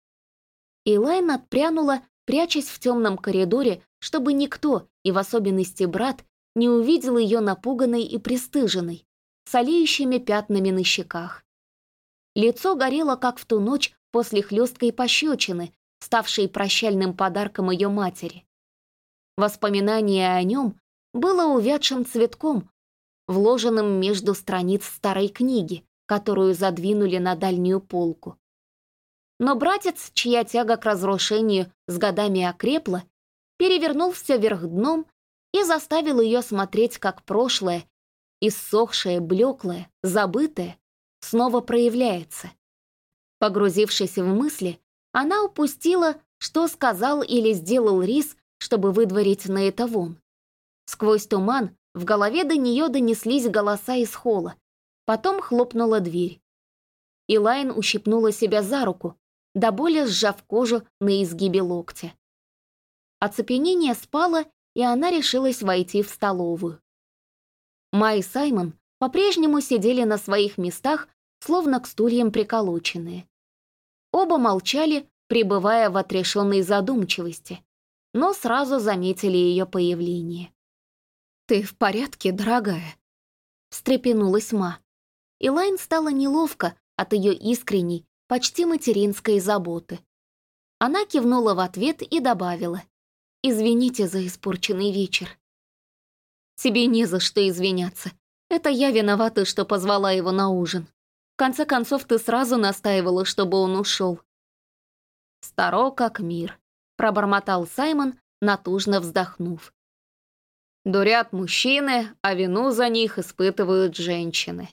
Элайн отпрянула, прячась в темном коридоре, чтобы никто, и в особенности брат, не увидел ее напуганной и пристыженной, с олеющими пятнами на щеках. Лицо горело, как в ту ночь после хлесткой пощечины, ставшей прощальным подарком ее матери. Воспоминание о нем было увядшим цветком, вложенным между страниц старой книги, которую задвинули на дальнюю полку. Но братец, чья тяга к разрушению с годами окрепла, перевернул все вверх дном и заставил ее смотреть, как прошлое, иссохшее, блеклое, забытое, снова проявляется. Погрузившись в мысли, она упустила, что сказал или сделал Рис, чтобы выдворить Нейта вон. Сквозь туман в голове до нее донеслись голоса из холла. Потом хлопнула дверь. Элайн ущипнула себя за руку, до боли сжав кожу на изгибе локтя. Оцепенение спало, и она решилась войти в столовую. Ма и Саймон по-прежнему сидели на своих местах, словно к стульям приколоченные. Оба молчали, пребывая в отрешенной задумчивости, но сразу заметили ее появление. «Ты в порядке, дорогая?» — встрепенулась Ма. Элайн стало неловко от ее искренней, почти материнской заботы. Она кивнула в ответ и добавила: «Извините за испорченный вечер». «Тебе не за что извиняться. Это я виновата, что позвала его на ужин. В конце концов, ты сразу настаивала, чтобы он ушел». «Старо как мир», — пробормотал Саймон, натужно вздохнув. «Дурят мужчины, а вину за них испытывают женщины».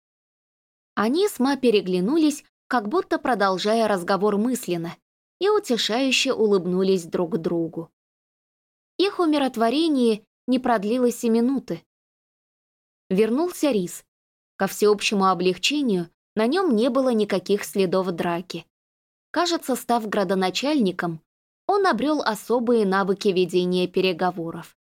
Они с Ма переглянулись, как будто продолжая разговор мысленно, и утешающе улыбнулись друг другу. Их умиротворение не продлилось и минуты. Вернулся Рис. Ко всеобщему облегчению на нем не было никаких следов драки. Кажется, став градоначальником, он обрел особые навыки ведения переговоров.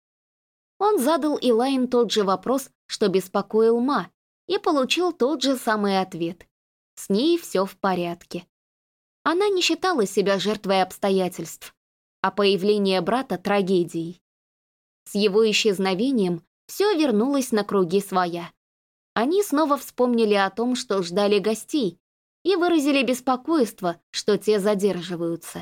Он задал Элайн тот же вопрос, что беспокоил Ма, и получил тот же самый ответ. С ней все в порядке. Она не считала себя жертвой обстоятельств, а появление брата — трагедией. С его исчезновением все вернулось на круги своя. Они снова вспомнили о том, что ждали гостей, и выразили беспокойство, что те задерживаются.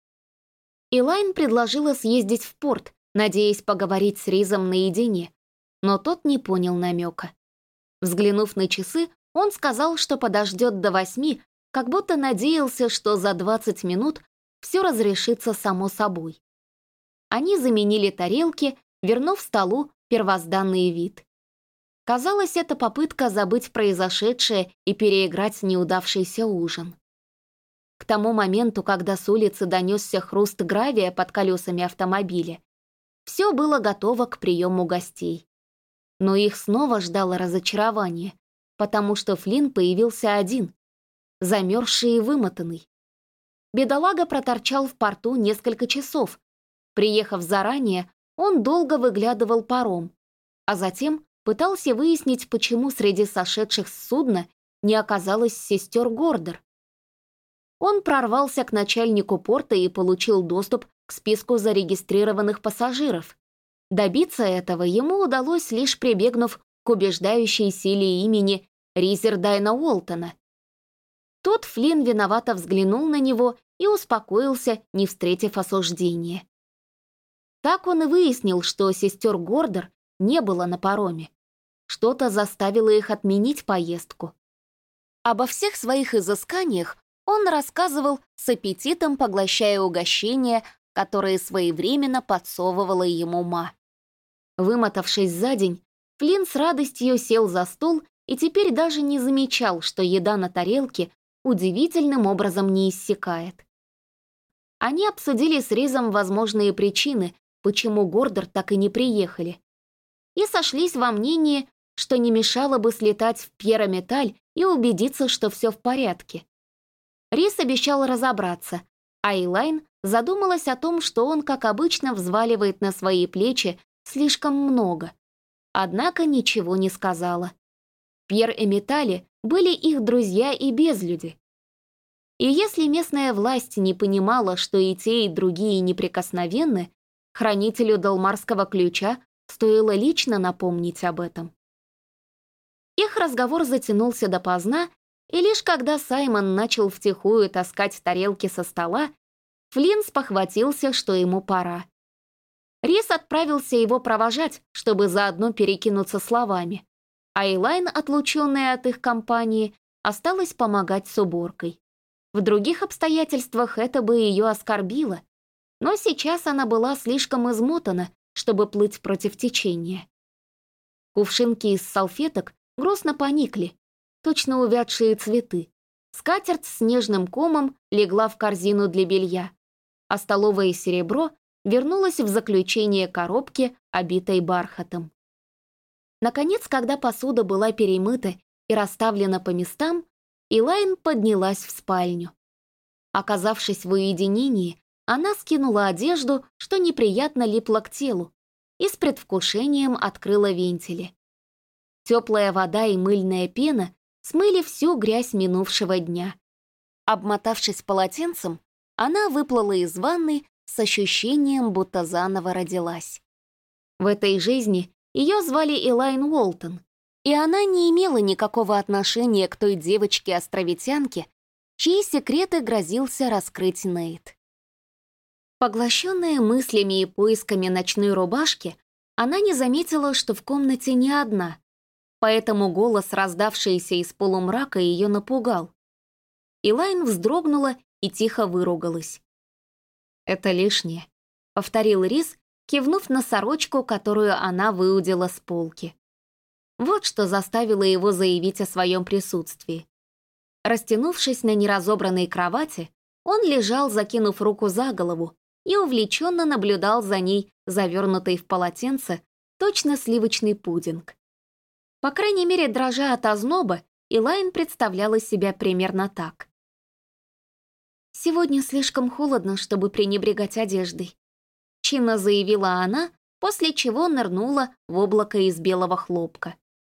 Элайн предложила съездить в порт, надеясь поговорить с Ризом наедине, но тот не понял намека. Взглянув на часы, он сказал, что подождет до 8, как будто надеялся, что за 20 минут все разрешится само собой. Они заменили тарелки, вернув столу первозданный вид. Казалось, это попытка забыть произошедшее и переиграть неудавшийся ужин. К тому моменту, когда с улицы донесся хруст гравия под колесами автомобиля, все было готово к приему гостей. Но их снова ждало разочарование, потому что Флинн появился один, замерзший и вымотанный. Бедолага проторчал в порту несколько часов. Приехав заранее, он долго выглядывал паром, а затем пытался выяснить, почему среди сошедших с судна не оказалось сестер Гордер. Он прорвался к начальнику порта и получил доступ к списку зарегистрированных пассажиров. Добиться этого ему удалось, лишь прибегнув к убеждающей силе имени Ризердайна Уолтона. Тут Флинн виновато взглянул на него и успокоился, не встретив осуждения. Так он и выяснил, что сестер Гордер не было на пароме. Что-то заставило их отменить поездку. Обо всех своих изысканиях он рассказывал с аппетитом, поглощая угощения, которые своевременно подсовывала ему Ма. Вымотавшись за день, Флинн с радостью сел за стол и теперь даже не замечал, что еда на тарелке удивительным образом не иссякает. Они обсудили с Ризом возможные причины, почему Гордер так и не приехали, и сошлись во мнении, что не мешало бы слетать в Пьерометаль и убедиться, что все в порядке. Рис обещал разобраться, а Элайн задумалась о том, что он, как обычно, взваливает на свои плечи слишком много. Однако ничего не сказала. Пьер и Метали были их друзья и безлюди. И если местная власть не понимала, что и те, и другие неприкосновенны, хранителю Далмарского ключа стоило лично напомнить об этом. Их разговор затянулся допоздна, и лишь когда Саймон начал втихую таскать тарелки со стола, Флинн спохватился, что ему пора. Рис отправился его провожать, чтобы заодно перекинуться словами, а Элайн, отлученная от их компании, осталась помогать с уборкой. В других обстоятельствах это бы ее оскорбило, но сейчас она была слишком измотана, чтобы плыть против течения. Кувшинки из салфеток грустно поникли, точно увядшие цветы. Скатерть с снежным комом легла в корзину для белья, а столовое серебро вернулось в заключение коробки, обитой бархатом. Наконец, когда посуда была перемыта и расставлена по местам, Элайн поднялась в спальню. Оказавшись в уединении, она скинула одежду, что неприятно липло к телу, и с предвкушением открыла вентили. Теплая вода и мыльная пена смыли всю грязь минувшего дня. Обмотавшись полотенцем, она выплыла из ванны с ощущением, будто заново родилась. В этой жизни ее звали Элайн Уолтон, и она не имела никакого отношения к той девочке-островитянке, чьи секреты грозился раскрыть Нейт. Поглощенная мыслями и поисками ночной рубашки, она не заметила, что в комнате не одна, поэтому голос, раздавшийся из полумрака, ее напугал. Элайн вздрогнула и тихо выругалась. «Это лишнее», — повторил Рис, кивнув на сорочку, которую она выудила с полки. Вот что заставило его заявить о своем присутствии. Растянувшись на неразобранной кровати, он лежал, закинув руку за голову, и увлеченно наблюдал за ней, завернутый в полотенце, точно сливочный пудинг. По крайней мере, дрожа от озноба, Элайн представляла себя примерно так. «Сегодня слишком холодно, чтобы пренебрегать одеждой», — чинно заявила она, после чего нырнула в облако из белого хлопка.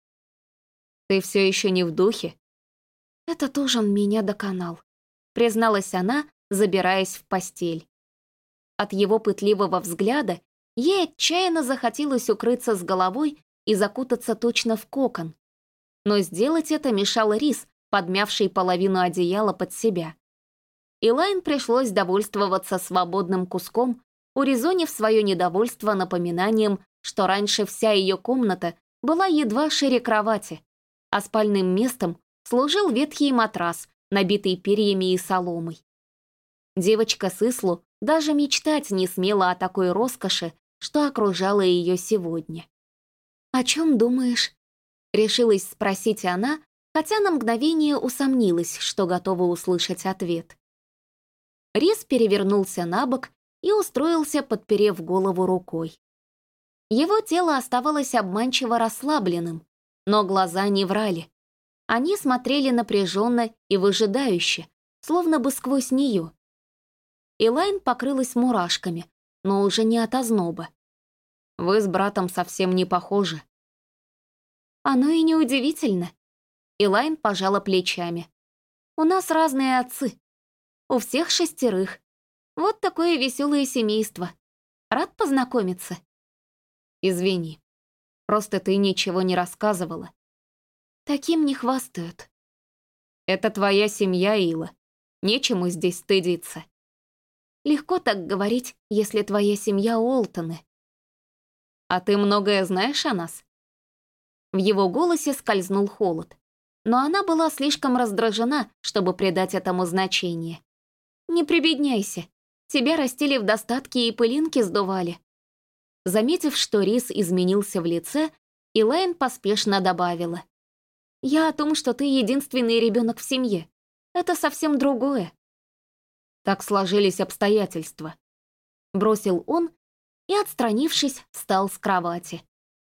«Ты все еще не в духе?» «Этот ужин меня доконал», — призналась она, забираясь в постель. От его пытливого взгляда ей отчаянно захотелось укрыться с головой и закутаться точно в кокон. Но сделать это мешал Рис, подмявший половину одеяла под себя. Элайн пришлось довольствоваться свободным куском, урезонив свое недовольство напоминанием, что раньше вся ее комната была едва шире кровати, а спальным местом служил ветхий матрас, набитый перьями и соломой. Девочка Сыслу даже мечтать не смела о такой роскоши, что окружала ее сегодня. «О чем думаешь?» — решилась спросить она, хотя на мгновение усомнилась, что готова услышать ответ. Рис перевернулся на бок и устроился, подперев голову рукой. Его тело оставалось обманчиво расслабленным, но глаза не врали. Они смотрели напряженно и выжидающе, словно бы сквозь нее. Элайн покрылась мурашками, но уже не от озноба. «Вы с братом совсем не похожи». «Оно и неудивительно». Элайн пожала плечами. «У нас разные отцы. У всех 6. Вот такое веселое семейство. Рад познакомиться». «Извини, просто ты ничего не рассказывала». «Таким не хвастают». «Это твоя семья, Ила. Нечему здесь стыдиться». «Легко так говорить, если твоя семья Уолтоны». «А ты многое знаешь о нас?» В его голосе скользнул холод, но она была слишком раздражена, чтобы придать этому значение. «Не прибедняйся. Тебя растили в достатке и пылинки сдували». Заметив, что Рис изменился в лице, Элайн поспешно добавила. «Я о том, что ты единственный ребенок в семье. Это совсем другое». «Так сложились обстоятельства», — бросил он и, отстранившись, встал с кровати.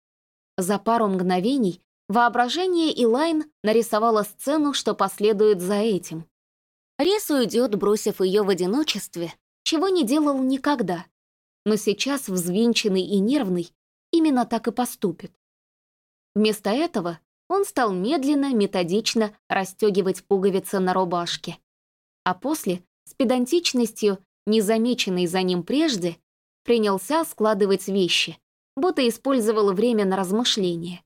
За пару мгновений воображение Элайн нарисовало сцену, что последует за этим. Рис уйдет, бросив ее в одиночестве, чего не делал никогда. Но сейчас, взвинченный и нервный, именно так и поступит. Вместо этого он стал медленно, методично расстегивать пуговицы на рубашке. А после, с педантичностью, незамеченной за ним прежде, принялся складывать вещи, будто использовал время на размышление.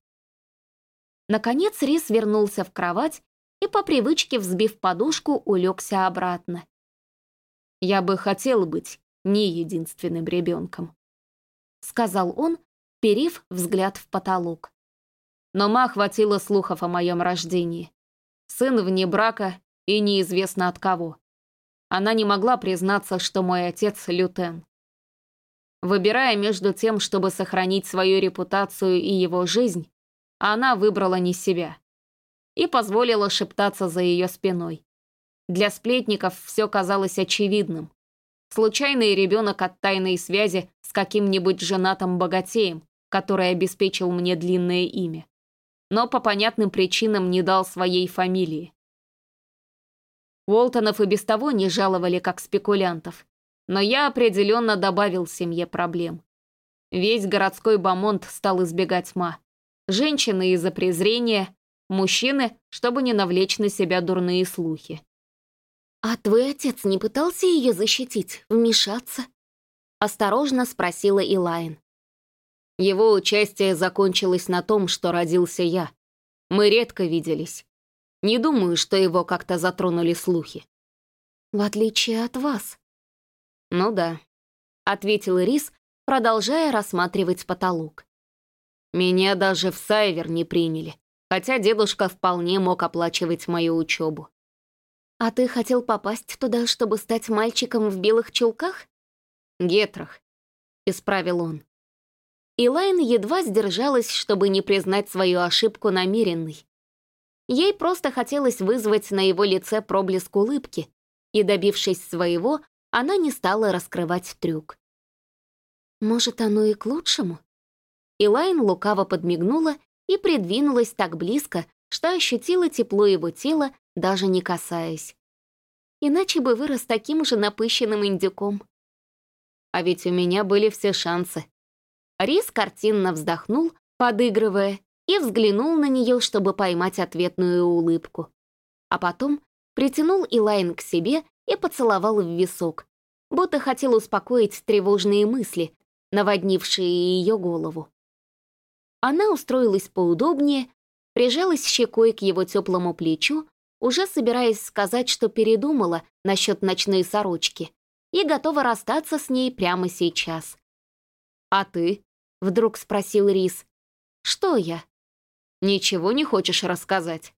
Наконец Рис вернулся в кровать и, по привычке взбив подушку, улегся обратно. «Я бы хотел быть не единственным ребенком», — сказал он, вперив взгляд в потолок. «Но ма хватило слухов о моем рождении. Сын вне брака и неизвестно от кого. Она не могла признаться, что мой отец — Лютен. Выбирая между тем, чтобы сохранить свою репутацию и его жизнь, она выбрала не себя и позволила шептаться за ее спиной. Для сплетников все казалось очевидным. Случайный ребенок от тайной связи с каким-нибудь женатым богатеем, который обеспечил мне длинное имя, но по понятным причинам не дал своей фамилии. Уолтонов и без того не жаловали как спекулянтов, но я определенно добавил семье проблем. Весь городской бомонд стал избегать ма. Женщины из-за презрения, мужчины, чтобы не навлечь на себя дурные слухи. «А твой отец не пытался ее защитить, вмешаться?» — осторожно спросила Элайн.
Его участие закончилось на том, что родился я. Мы редко виделись. Не думаю, что его как-то затронули слухи.
«В отличие от вас».
«Ну да», — ответил Рис, продолжая рассматривать потолок. «Меня даже в Сайвер не приняли, хотя дедушка вполне мог оплачивать мою учебу».
«А ты хотел попасть туда, чтобы стать мальчиком в белых чулках?»
«Гетрах», — исправил он.
Элайн едва сдержалась, чтобы не признать свою ошибку намеренной. Ей просто хотелось вызвать на его лице проблеск улыбки, и, добившись своего, она не стала раскрывать трюк. «Может, оно и к лучшему?» Элайн лукаво подмигнула и придвинулась так близко, что ощутила тепло его тела, даже не касаясь. Иначе бы вырос таким же напыщенным индюком.
А ведь у меня были все шансы.
Рис картинно вздохнул, подыгрывая, и взглянул на нее, чтобы поймать ответную улыбку. А потом притянул Элайн к себе и поцеловал в висок, будто хотел успокоить тревожные мысли, наводнившие ее голову. Она устроилась поудобнее, прижалась щекой к его теплому плечу, уже собираясь сказать, что передумала насчет ночной сорочки и готова расстаться с ней прямо сейчас.
«А ты?» — вдруг спросил Рис.
«Что я?»
«Ничего не хочешь рассказать?»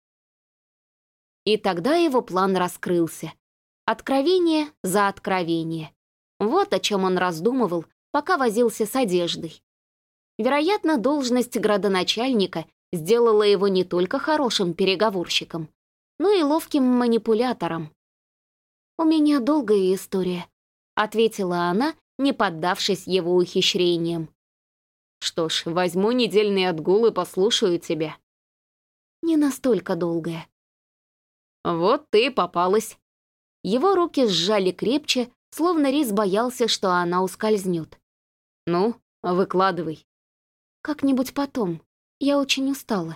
И тогда его план раскрылся. Откровение за откровение. Вот о чем он раздумывал, пока возился с одеждой. Вероятно, должность градоначальника сделала его не только хорошим переговорщиком, но и ловким манипулятором. «У меня долгая история», — ответила она, не поддавшись его ухищрениям.
«Что ж, возьму недельный отгул и послушаю тебя».
«Не настолько долгая».
«Вот ты и попалась».
Его руки сжали крепче, словно Рис боялся, что она ускользнет.
«Ну, выкладывай».
«Как-нибудь потом. Я очень устала».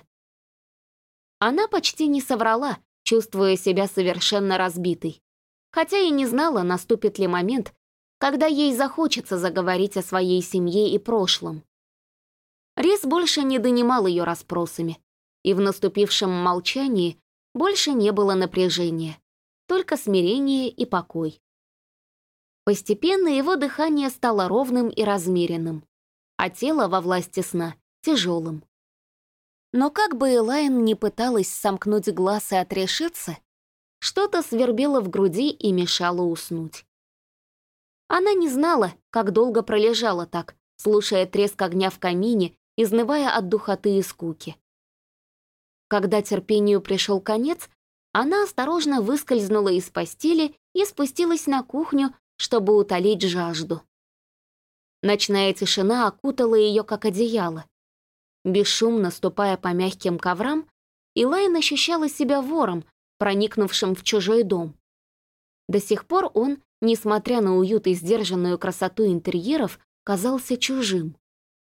Она почти не соврала, чувствуя себя совершенно разбитой, хотя и не знала, наступит ли момент, когда ей захочется заговорить о своей семье и прошлом. Рис больше не донимал ее расспросами, и в наступившем молчании больше не было напряжения, только смирение и покой. Постепенно его дыхание стало ровным и размеренным, а тело во власти сна — тяжелым. Но как бы Элайн не пыталась сомкнуть глаз и отрешиться, что-то свербело в груди и мешало уснуть. Она не знала, как долго пролежала так, слушая треск огня в камине, изнывая от духоты и скуки. Когда терпению пришел конец, она осторожно выскользнула из постели и спустилась на кухню, чтобы утолить жажду. Ночная тишина окутала ее, как одеяло. Бесшумно ступая по мягким коврам, Элайн ощущала себя вором, проникнувшим в чужой дом. До сих пор он, несмотря на уют и сдержанную красоту интерьеров, казался чужим.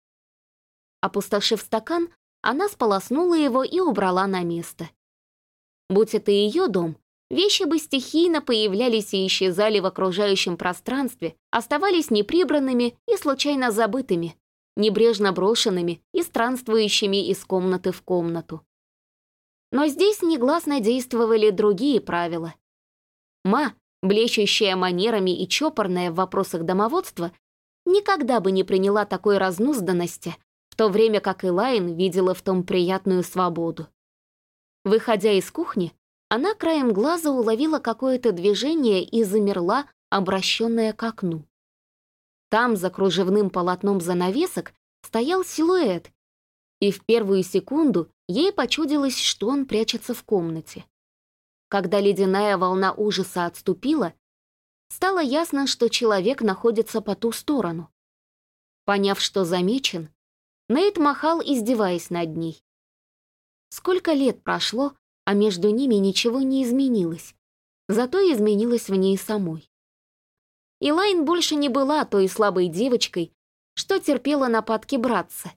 Опустошив стакан, она сполоснула его и убрала на место. Будь это ее дом, вещи бы стихийно появлялись и исчезали в окружающем пространстве, оставались неприбранными и случайно забытыми, небрежно брошенными и странствующими из комнаты в комнату. Но здесь негласно действовали другие правила. Ма, блещущая манерами и чопорная в вопросах домоводства, никогда бы не приняла такой разнузданности, в то время как Элайн видела в том приятную свободу. Выходя из кухни, она краем глаза уловила какое-то движение и замерла, обращенная к окну. Там, за кружевным полотном занавесок, стоял силуэт, и в первую секунду ей почудилось, что он прячется в комнате. Когда ледяная волна ужаса отступила, стало ясно, что человек находится по ту сторону. Поняв, что замечен, Нейт махал, издеваясь над ней. Сколько лет прошло, а между ними ничего не изменилось, зато изменилось в ней самой. Элайн больше не была той слабой девочкой, что терпела нападки братца.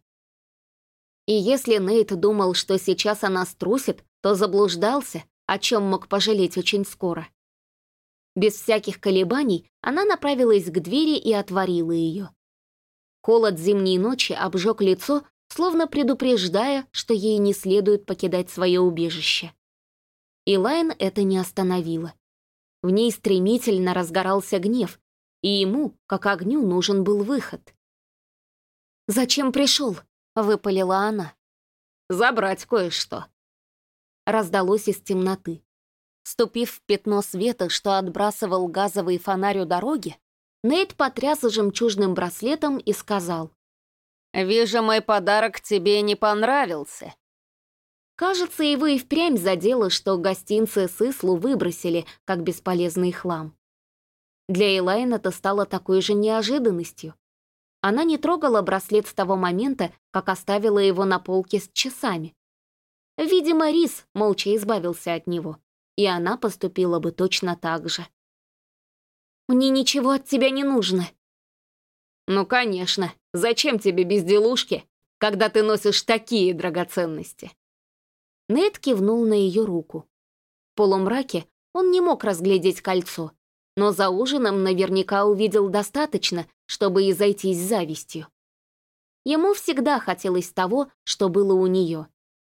И если Нейт думал, что сейчас она струсит, то заблуждался, о чем мог пожалеть очень скоро. Без всяких колебаний она направилась к двери и отворила ее. Холод зимней ночи обжег лицо, словно предупреждая, что ей не следует покидать свое убежище. Элайн это не остановило. В ней стремительно разгорался гнев, и ему, как огню, нужен был выход. «Зачем пришел?» — выпалила она.
«Забрать кое-что»,
— раздалось из темноты. Вступив в пятно света, что отбрасывал газовый фонарь у дороги, Нейт потряс жемчужным браслетом и сказал:
«Вижу, мой подарок тебе не понравился».
Кажется, его и впрямь задело, что гостинцы с Ислу выбросили, как бесполезный хлам. Для Элайн это стало такой же неожиданностью. Она не трогала браслет с того момента, как оставила его на полке с часами. Видимо, Рис молча избавился от него, и она поступила бы точно так же. «Мне ничего от тебя не нужно».
«Ну, конечно. Зачем тебе безделушки, когда ты носишь такие драгоценности?»
Нейт кивнул на ее руку. В полумраке он не мог разглядеть кольцо, но за ужином наверняка увидел достаточно, чтобы и зайтись завистью. Ему всегда хотелось того, что было у нее.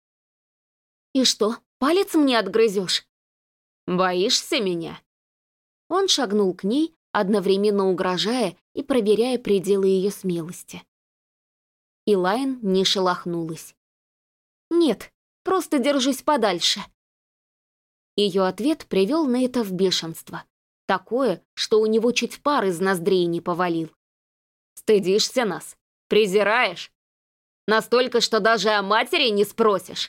«И что, палец мне отгрызешь?»
«Боишься меня?»
Он шагнул к ней, одновременно угрожая и проверяя пределы ее смелости. Элайн не шелохнулась. «Нет, просто держусь подальше». Ее ответ привел Нейта в бешенство. Такое, что у него чуть пар из ноздрей не повалил.
«Стыдишься нас? Презираешь? Настолько, что даже о матери не спросишь?»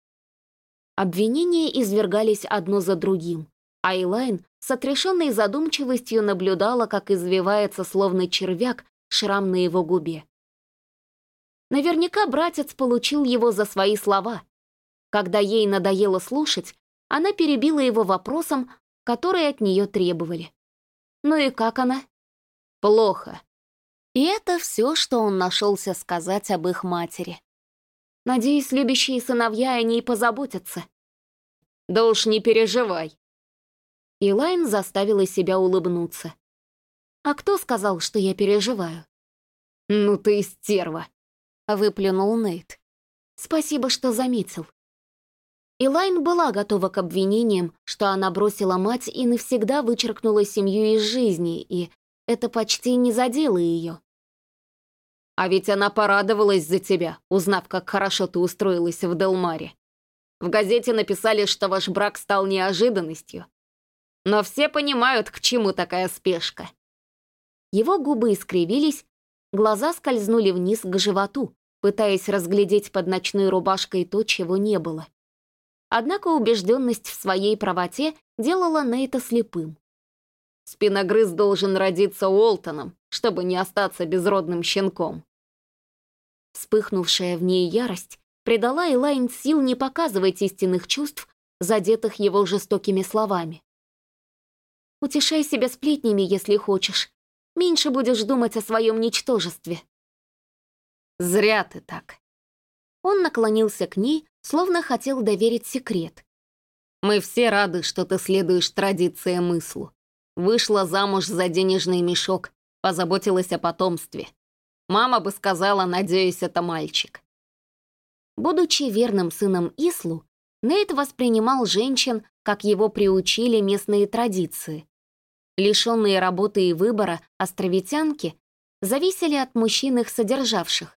Обвинения извергались одно за другим, а Элайн с отрешенной задумчивостью наблюдала, как извивается, словно червяк, шрам на его губе. Наверняка братец получил его за свои слова. Когда ей надоело слушать, она перебила его вопросом, который от нее требовали. «Ну и как она?»
«Плохо».
И это все, что он нашелся сказать об их матери. Надеюсь, любящие сыновья о ней позаботятся.
«Да уж не переживай».
Элайн заставила себя улыбнуться. «А кто сказал, что я переживаю?»
«Ну ты стерва»,
— выплюнул Нейт. «Спасибо, что заметил». Элайн была готова к обвинениям, что она бросила мать и навсегда вычеркнула семью из жизни, и это почти не задело ее.
«А ведь она порадовалась за тебя, узнав, как хорошо ты устроилась в Делмаре. В газете написали, что ваш брак стал неожиданностью. Но все понимают, к чему такая спешка».
Его губы искривились, глаза скользнули вниз к животу, пытаясь разглядеть под ночной рубашкой то, чего не было. Однако убежденность в своей правоте делала Нейта слепым.
«Спиногрыз должен родиться Уолтоном, чтобы не остаться безродным щенком».
Вспыхнувшая в ней ярость придала Элайн сил не показывать истинных чувств, задетых его жестокими словами. Утешай себя сплетнями, если хочешь. Меньше будешь думать о своем ничтожестве».
«Зря ты так».
Он наклонился к ней, словно хотел доверить секрет.
«Мы все рады, что ты следуешь традициям мыслу. Вышла замуж за денежный мешок, позаботилась о потомстве. Мама бы сказала, надеюсь, это мальчик».
Будучи верным сыном Ислу, Нейт воспринимал женщин, как его приучили местные традиции. Лишенные работы и выбора островитянки зависели от мужчин их содержавших.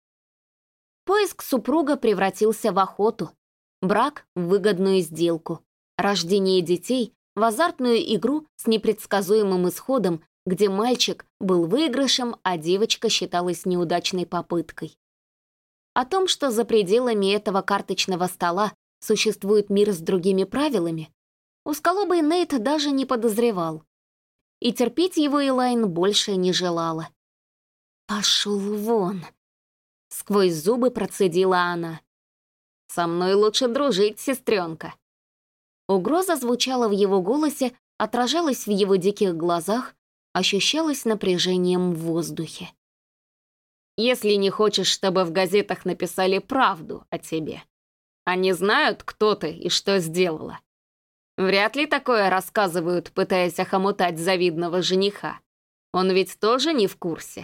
Поиск супруга превратился в охоту, брак — в выгодную сделку, рождение детей — в азартную игру с непредсказуемым исходом, где мальчик был выигрышем, а девочка считалась неудачной попыткой. О том, что за пределами этого карточного стола существует мир с другими правилами, узколобый Нейт даже не подозревал. И терпеть его Элайн больше не желала. «Пошел вон!» — сквозь зубы процедила она.
«Со мной лучше дружить, сестренка».
Угроза звучала в его голосе, отражалась в его диких глазах, ощущалась напряжением в воздухе.
«Если не хочешь, чтобы в газетах написали правду о тебе, они знают, кто ты и что сделала. Вряд ли такое рассказывают, пытаясь охомутать завидного жениха. Он ведь тоже не в курсе».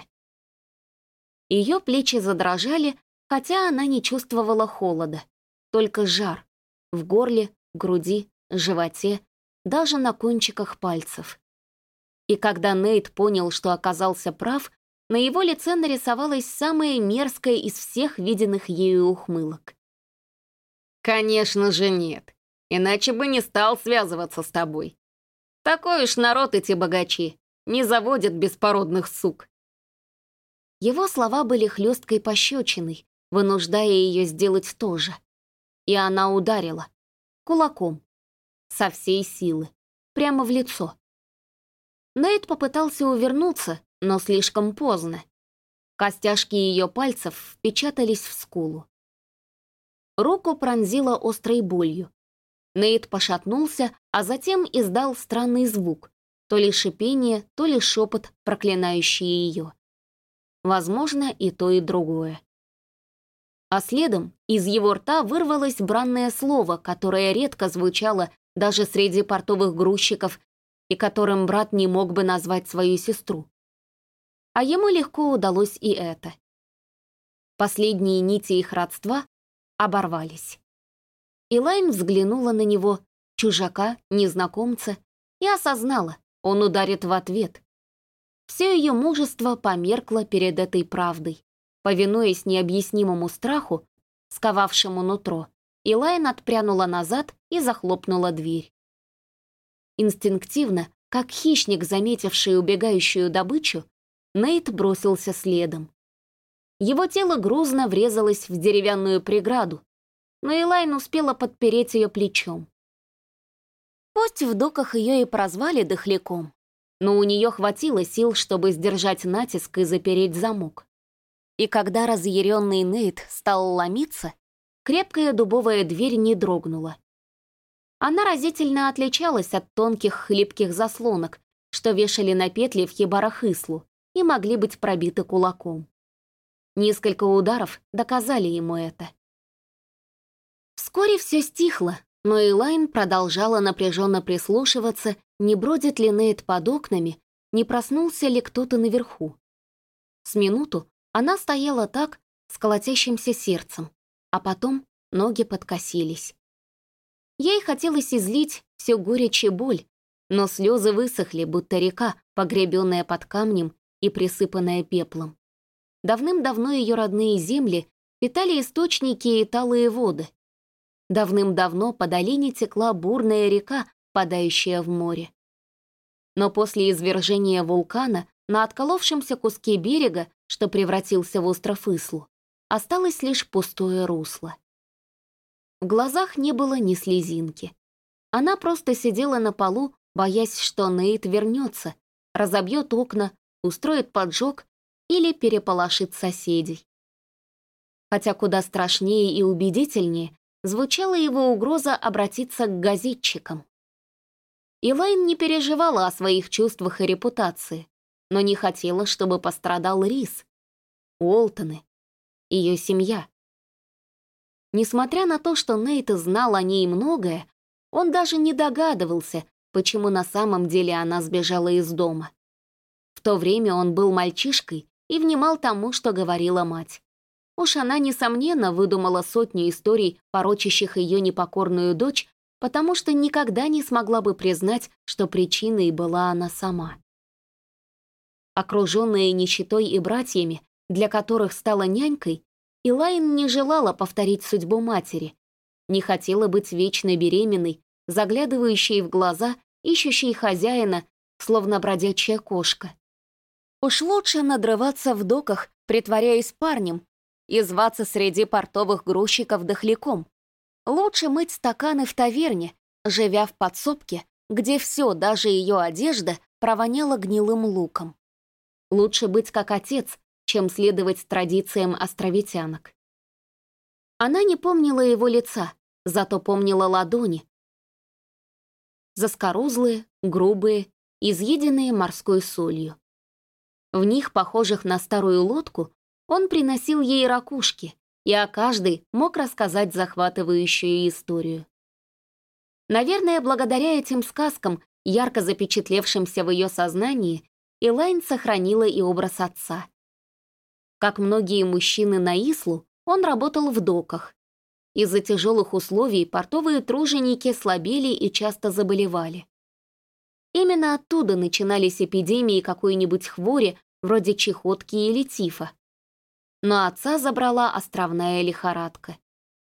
Ее плечи задрожали, хотя она не чувствовала холода, только жар в горле, груди, животе, даже на кончиках пальцев. И когда Нейт понял, что оказался прав, на его лице нарисовалась самая мерзкая из всех виденных ею ухмылок.
«Конечно же нет, иначе бы не стал связываться с тобой. Такой уж народ эти богачи, не заводят беспородных сук».
Его слова были хлесткой пощечиной, вынуждая ее сделать то же. И она ударила. Кулаком. Со всей силы. Прямо в лицо. Нейт попытался увернуться, но слишком поздно. Костяшки ее пальцев впечатались в скулу. Руку пронзило острой болью. Нейт пошатнулся, а затем издал странный звук. То ли шипение, то ли шепот, проклинающий ее. Возможно, и то, и другое. А следом из его рта вырвалось бранное слово, которое редко звучало даже среди портовых грузчиков и которым брат не мог бы назвать свою сестру. А ему легко удалось и это. Последние нити их родства оборвались. Элайн взглянула на него, чужака, незнакомца, и осознала, он ударит в ответ. Все ее мужество померкло перед этой правдой. Повинуясь необъяснимому страху, сковавшему нутро, Элайн отпрянула назад и захлопнула дверь. Инстинктивно, как хищник, заметивший убегающую добычу, Нейт бросился следом. Его тело грузно врезалось в деревянную преграду, но Элайн успела подпереть ее плечом. Пусть в доках ее и прозвали дохляком, но у нее хватило сил, чтобы сдержать натиск и запереть замок. И когда разъяренный Нейт стал ломиться, крепкая дубовая дверь не дрогнула. Она разительно отличалась от тонких хлипких заслонок, что вешали на петли в хибарах Ислу и могли быть пробиты кулаком. Несколько ударов доказали ему это. Вскоре все стихло, но Элайн продолжала напряженно прислушиваться, не бродит ли Нейт под окнами, не проснулся ли кто-то наверху. С минуту она стояла так, с колотящимся сердцем, а потом ноги подкосились. Ей хотелось излить всю горечь и боль, но слезы высохли, будто река, погребенная под камнем и присыпанная пеплом. Давным-давно ее родные земли питали источники и талые воды. Давным-давно по долине текла бурная река, впадающая в море. Но после извержения вулкана на отколовшемся куске берега, что превратился в остров Ислу, осталось лишь пустое русло. В глазах не было ни слезинки. Она просто сидела на полу, боясь, что Нейт вернется, разобьет окна, устроит поджог или переполошит соседей. Хотя куда страшнее и убедительнее звучала его угроза обратиться к газетчикам. Элайн не переживала о своих чувствах и репутации, но не хотела, чтобы пострадал Рис, Уолтоны, ее семья. Несмотря на то, что Нейт знал о ней многое, он даже не догадывался, почему на самом деле она сбежала из дома. В то время он был мальчишкой и внимал тому, что говорила мать. Уж она, несомненно, выдумала сотню историй, порочащих ее непокорную дочь, потому что никогда не смогла бы признать, что причиной была она сама. Окруженная нищетой и братьями, для которых стала нянькой, Элайн не желала повторить судьбу матери, не хотела быть вечно беременной, заглядывающей в глаза, ищущей хозяина, словно бродячая кошка. Уж лучше надрываться в доках, притворяясь парнем, и зваться среди портовых грузчиков дохляком. Лучше мыть стаканы в таверне, живя в подсобке, где все, даже ее одежда, провоняло гнилым луком. Лучше быть как отец, чем следовать традициям островитянок. Она не помнила его лица, зато помнила ладони. Заскорузлые, грубые, изъеденные морской солью. В них, похожих на старую лодку, он приносил ей ракушки, и о каждой мог рассказать захватывающую историю. Наверное, благодаря этим сказкам, ярко запечатлевшимся в ее сознании, Элайн сохранила и образ отца. Как многие мужчины на Ислу, он работал в доках. Из-за тяжелых условий портовые труженики слабели и часто заболевали. Именно оттуда начинались эпидемии какой-нибудь хвори, вроде чехотки или тифа. Но отца забрала островная лихорадка.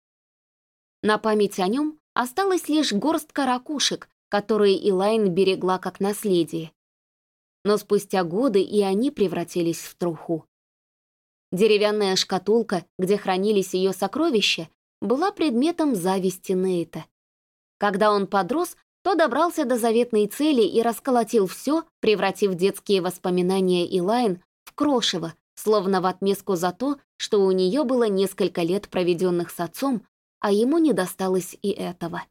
На память о нем осталась лишь горстка ракушек, которые Элайн берегла как наследие. Но спустя годы и они превратились в труху. Деревянная шкатулка, где хранились ее сокровища, была предметом зависти Нейта. Когда он подрос, то добрался до заветной цели и расколотил все, превратив детские воспоминания Элайн в крошево, словно в отместку за то, что у нее было несколько лет, проведенных с отцом, а ему не досталось и этого.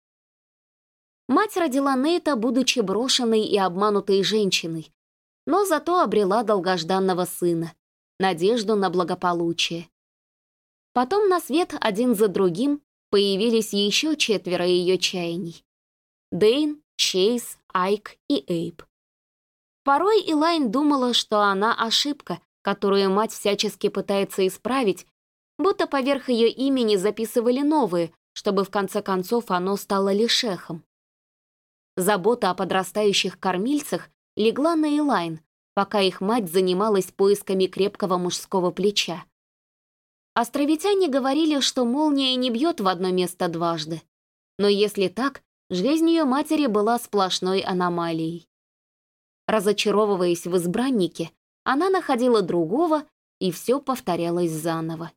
Мать родила Нейта, будучи брошенной и обманутой женщиной, но зато обрела долгожданного сына, надежду на благополучие. Потом на свет один за другим появились еще 4 ее чаяний. Дэйн, Чейз, Айк и Эйб. Порой Элайн думала, что она ошибка, которую мать всячески пытается исправить, будто поверх ее имени записывали новые, чтобы в конце концов оно стало лишехом. Забота о подрастающих кормильцах легла на Элайн, пока их мать занималась поисками крепкого мужского плеча. Островитяне говорили, что молния не бьет в одно место дважды. Но если так, жизнь ее матери была сплошной аномалией. Разочаровываясь в избраннике, она находила другого, и все повторялось заново.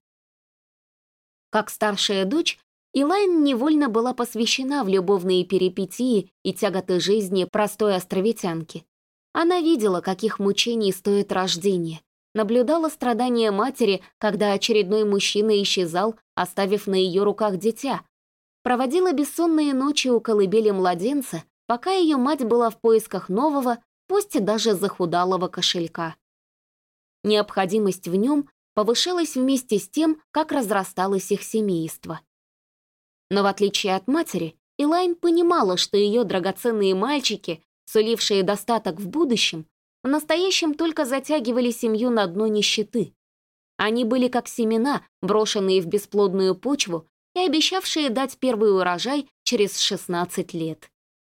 Как старшая дочь, Элайн невольно была посвящена в любовные перипетии и тяготы жизни простой островитянки. Она видела, каких мучений стоит рождение, наблюдала страдания матери, когда очередной мужчина исчезал, оставив на ее руках дитя, проводила бессонные ночи у колыбели младенца, пока ее мать была в поисках нового, пусть и даже захудалого кошелька. Необходимость в нем повышалась вместе с тем, как разрасталось их семейство. Но в отличие от матери, Элайн понимала, что ее драгоценные мальчики, сулившие достаток в будущем, в настоящем только затягивали семью на дно нищеты. Они были как семена, брошенные в бесплодную почву и обещавшие дать первый урожай через 16 лет.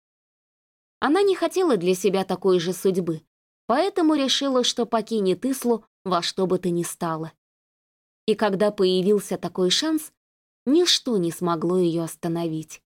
Она не хотела для себя такой же судьбы, поэтому решила, что покинет Ислу во что бы то ни стало. И когда появился такой шанс, ничто не смогло ее остановить.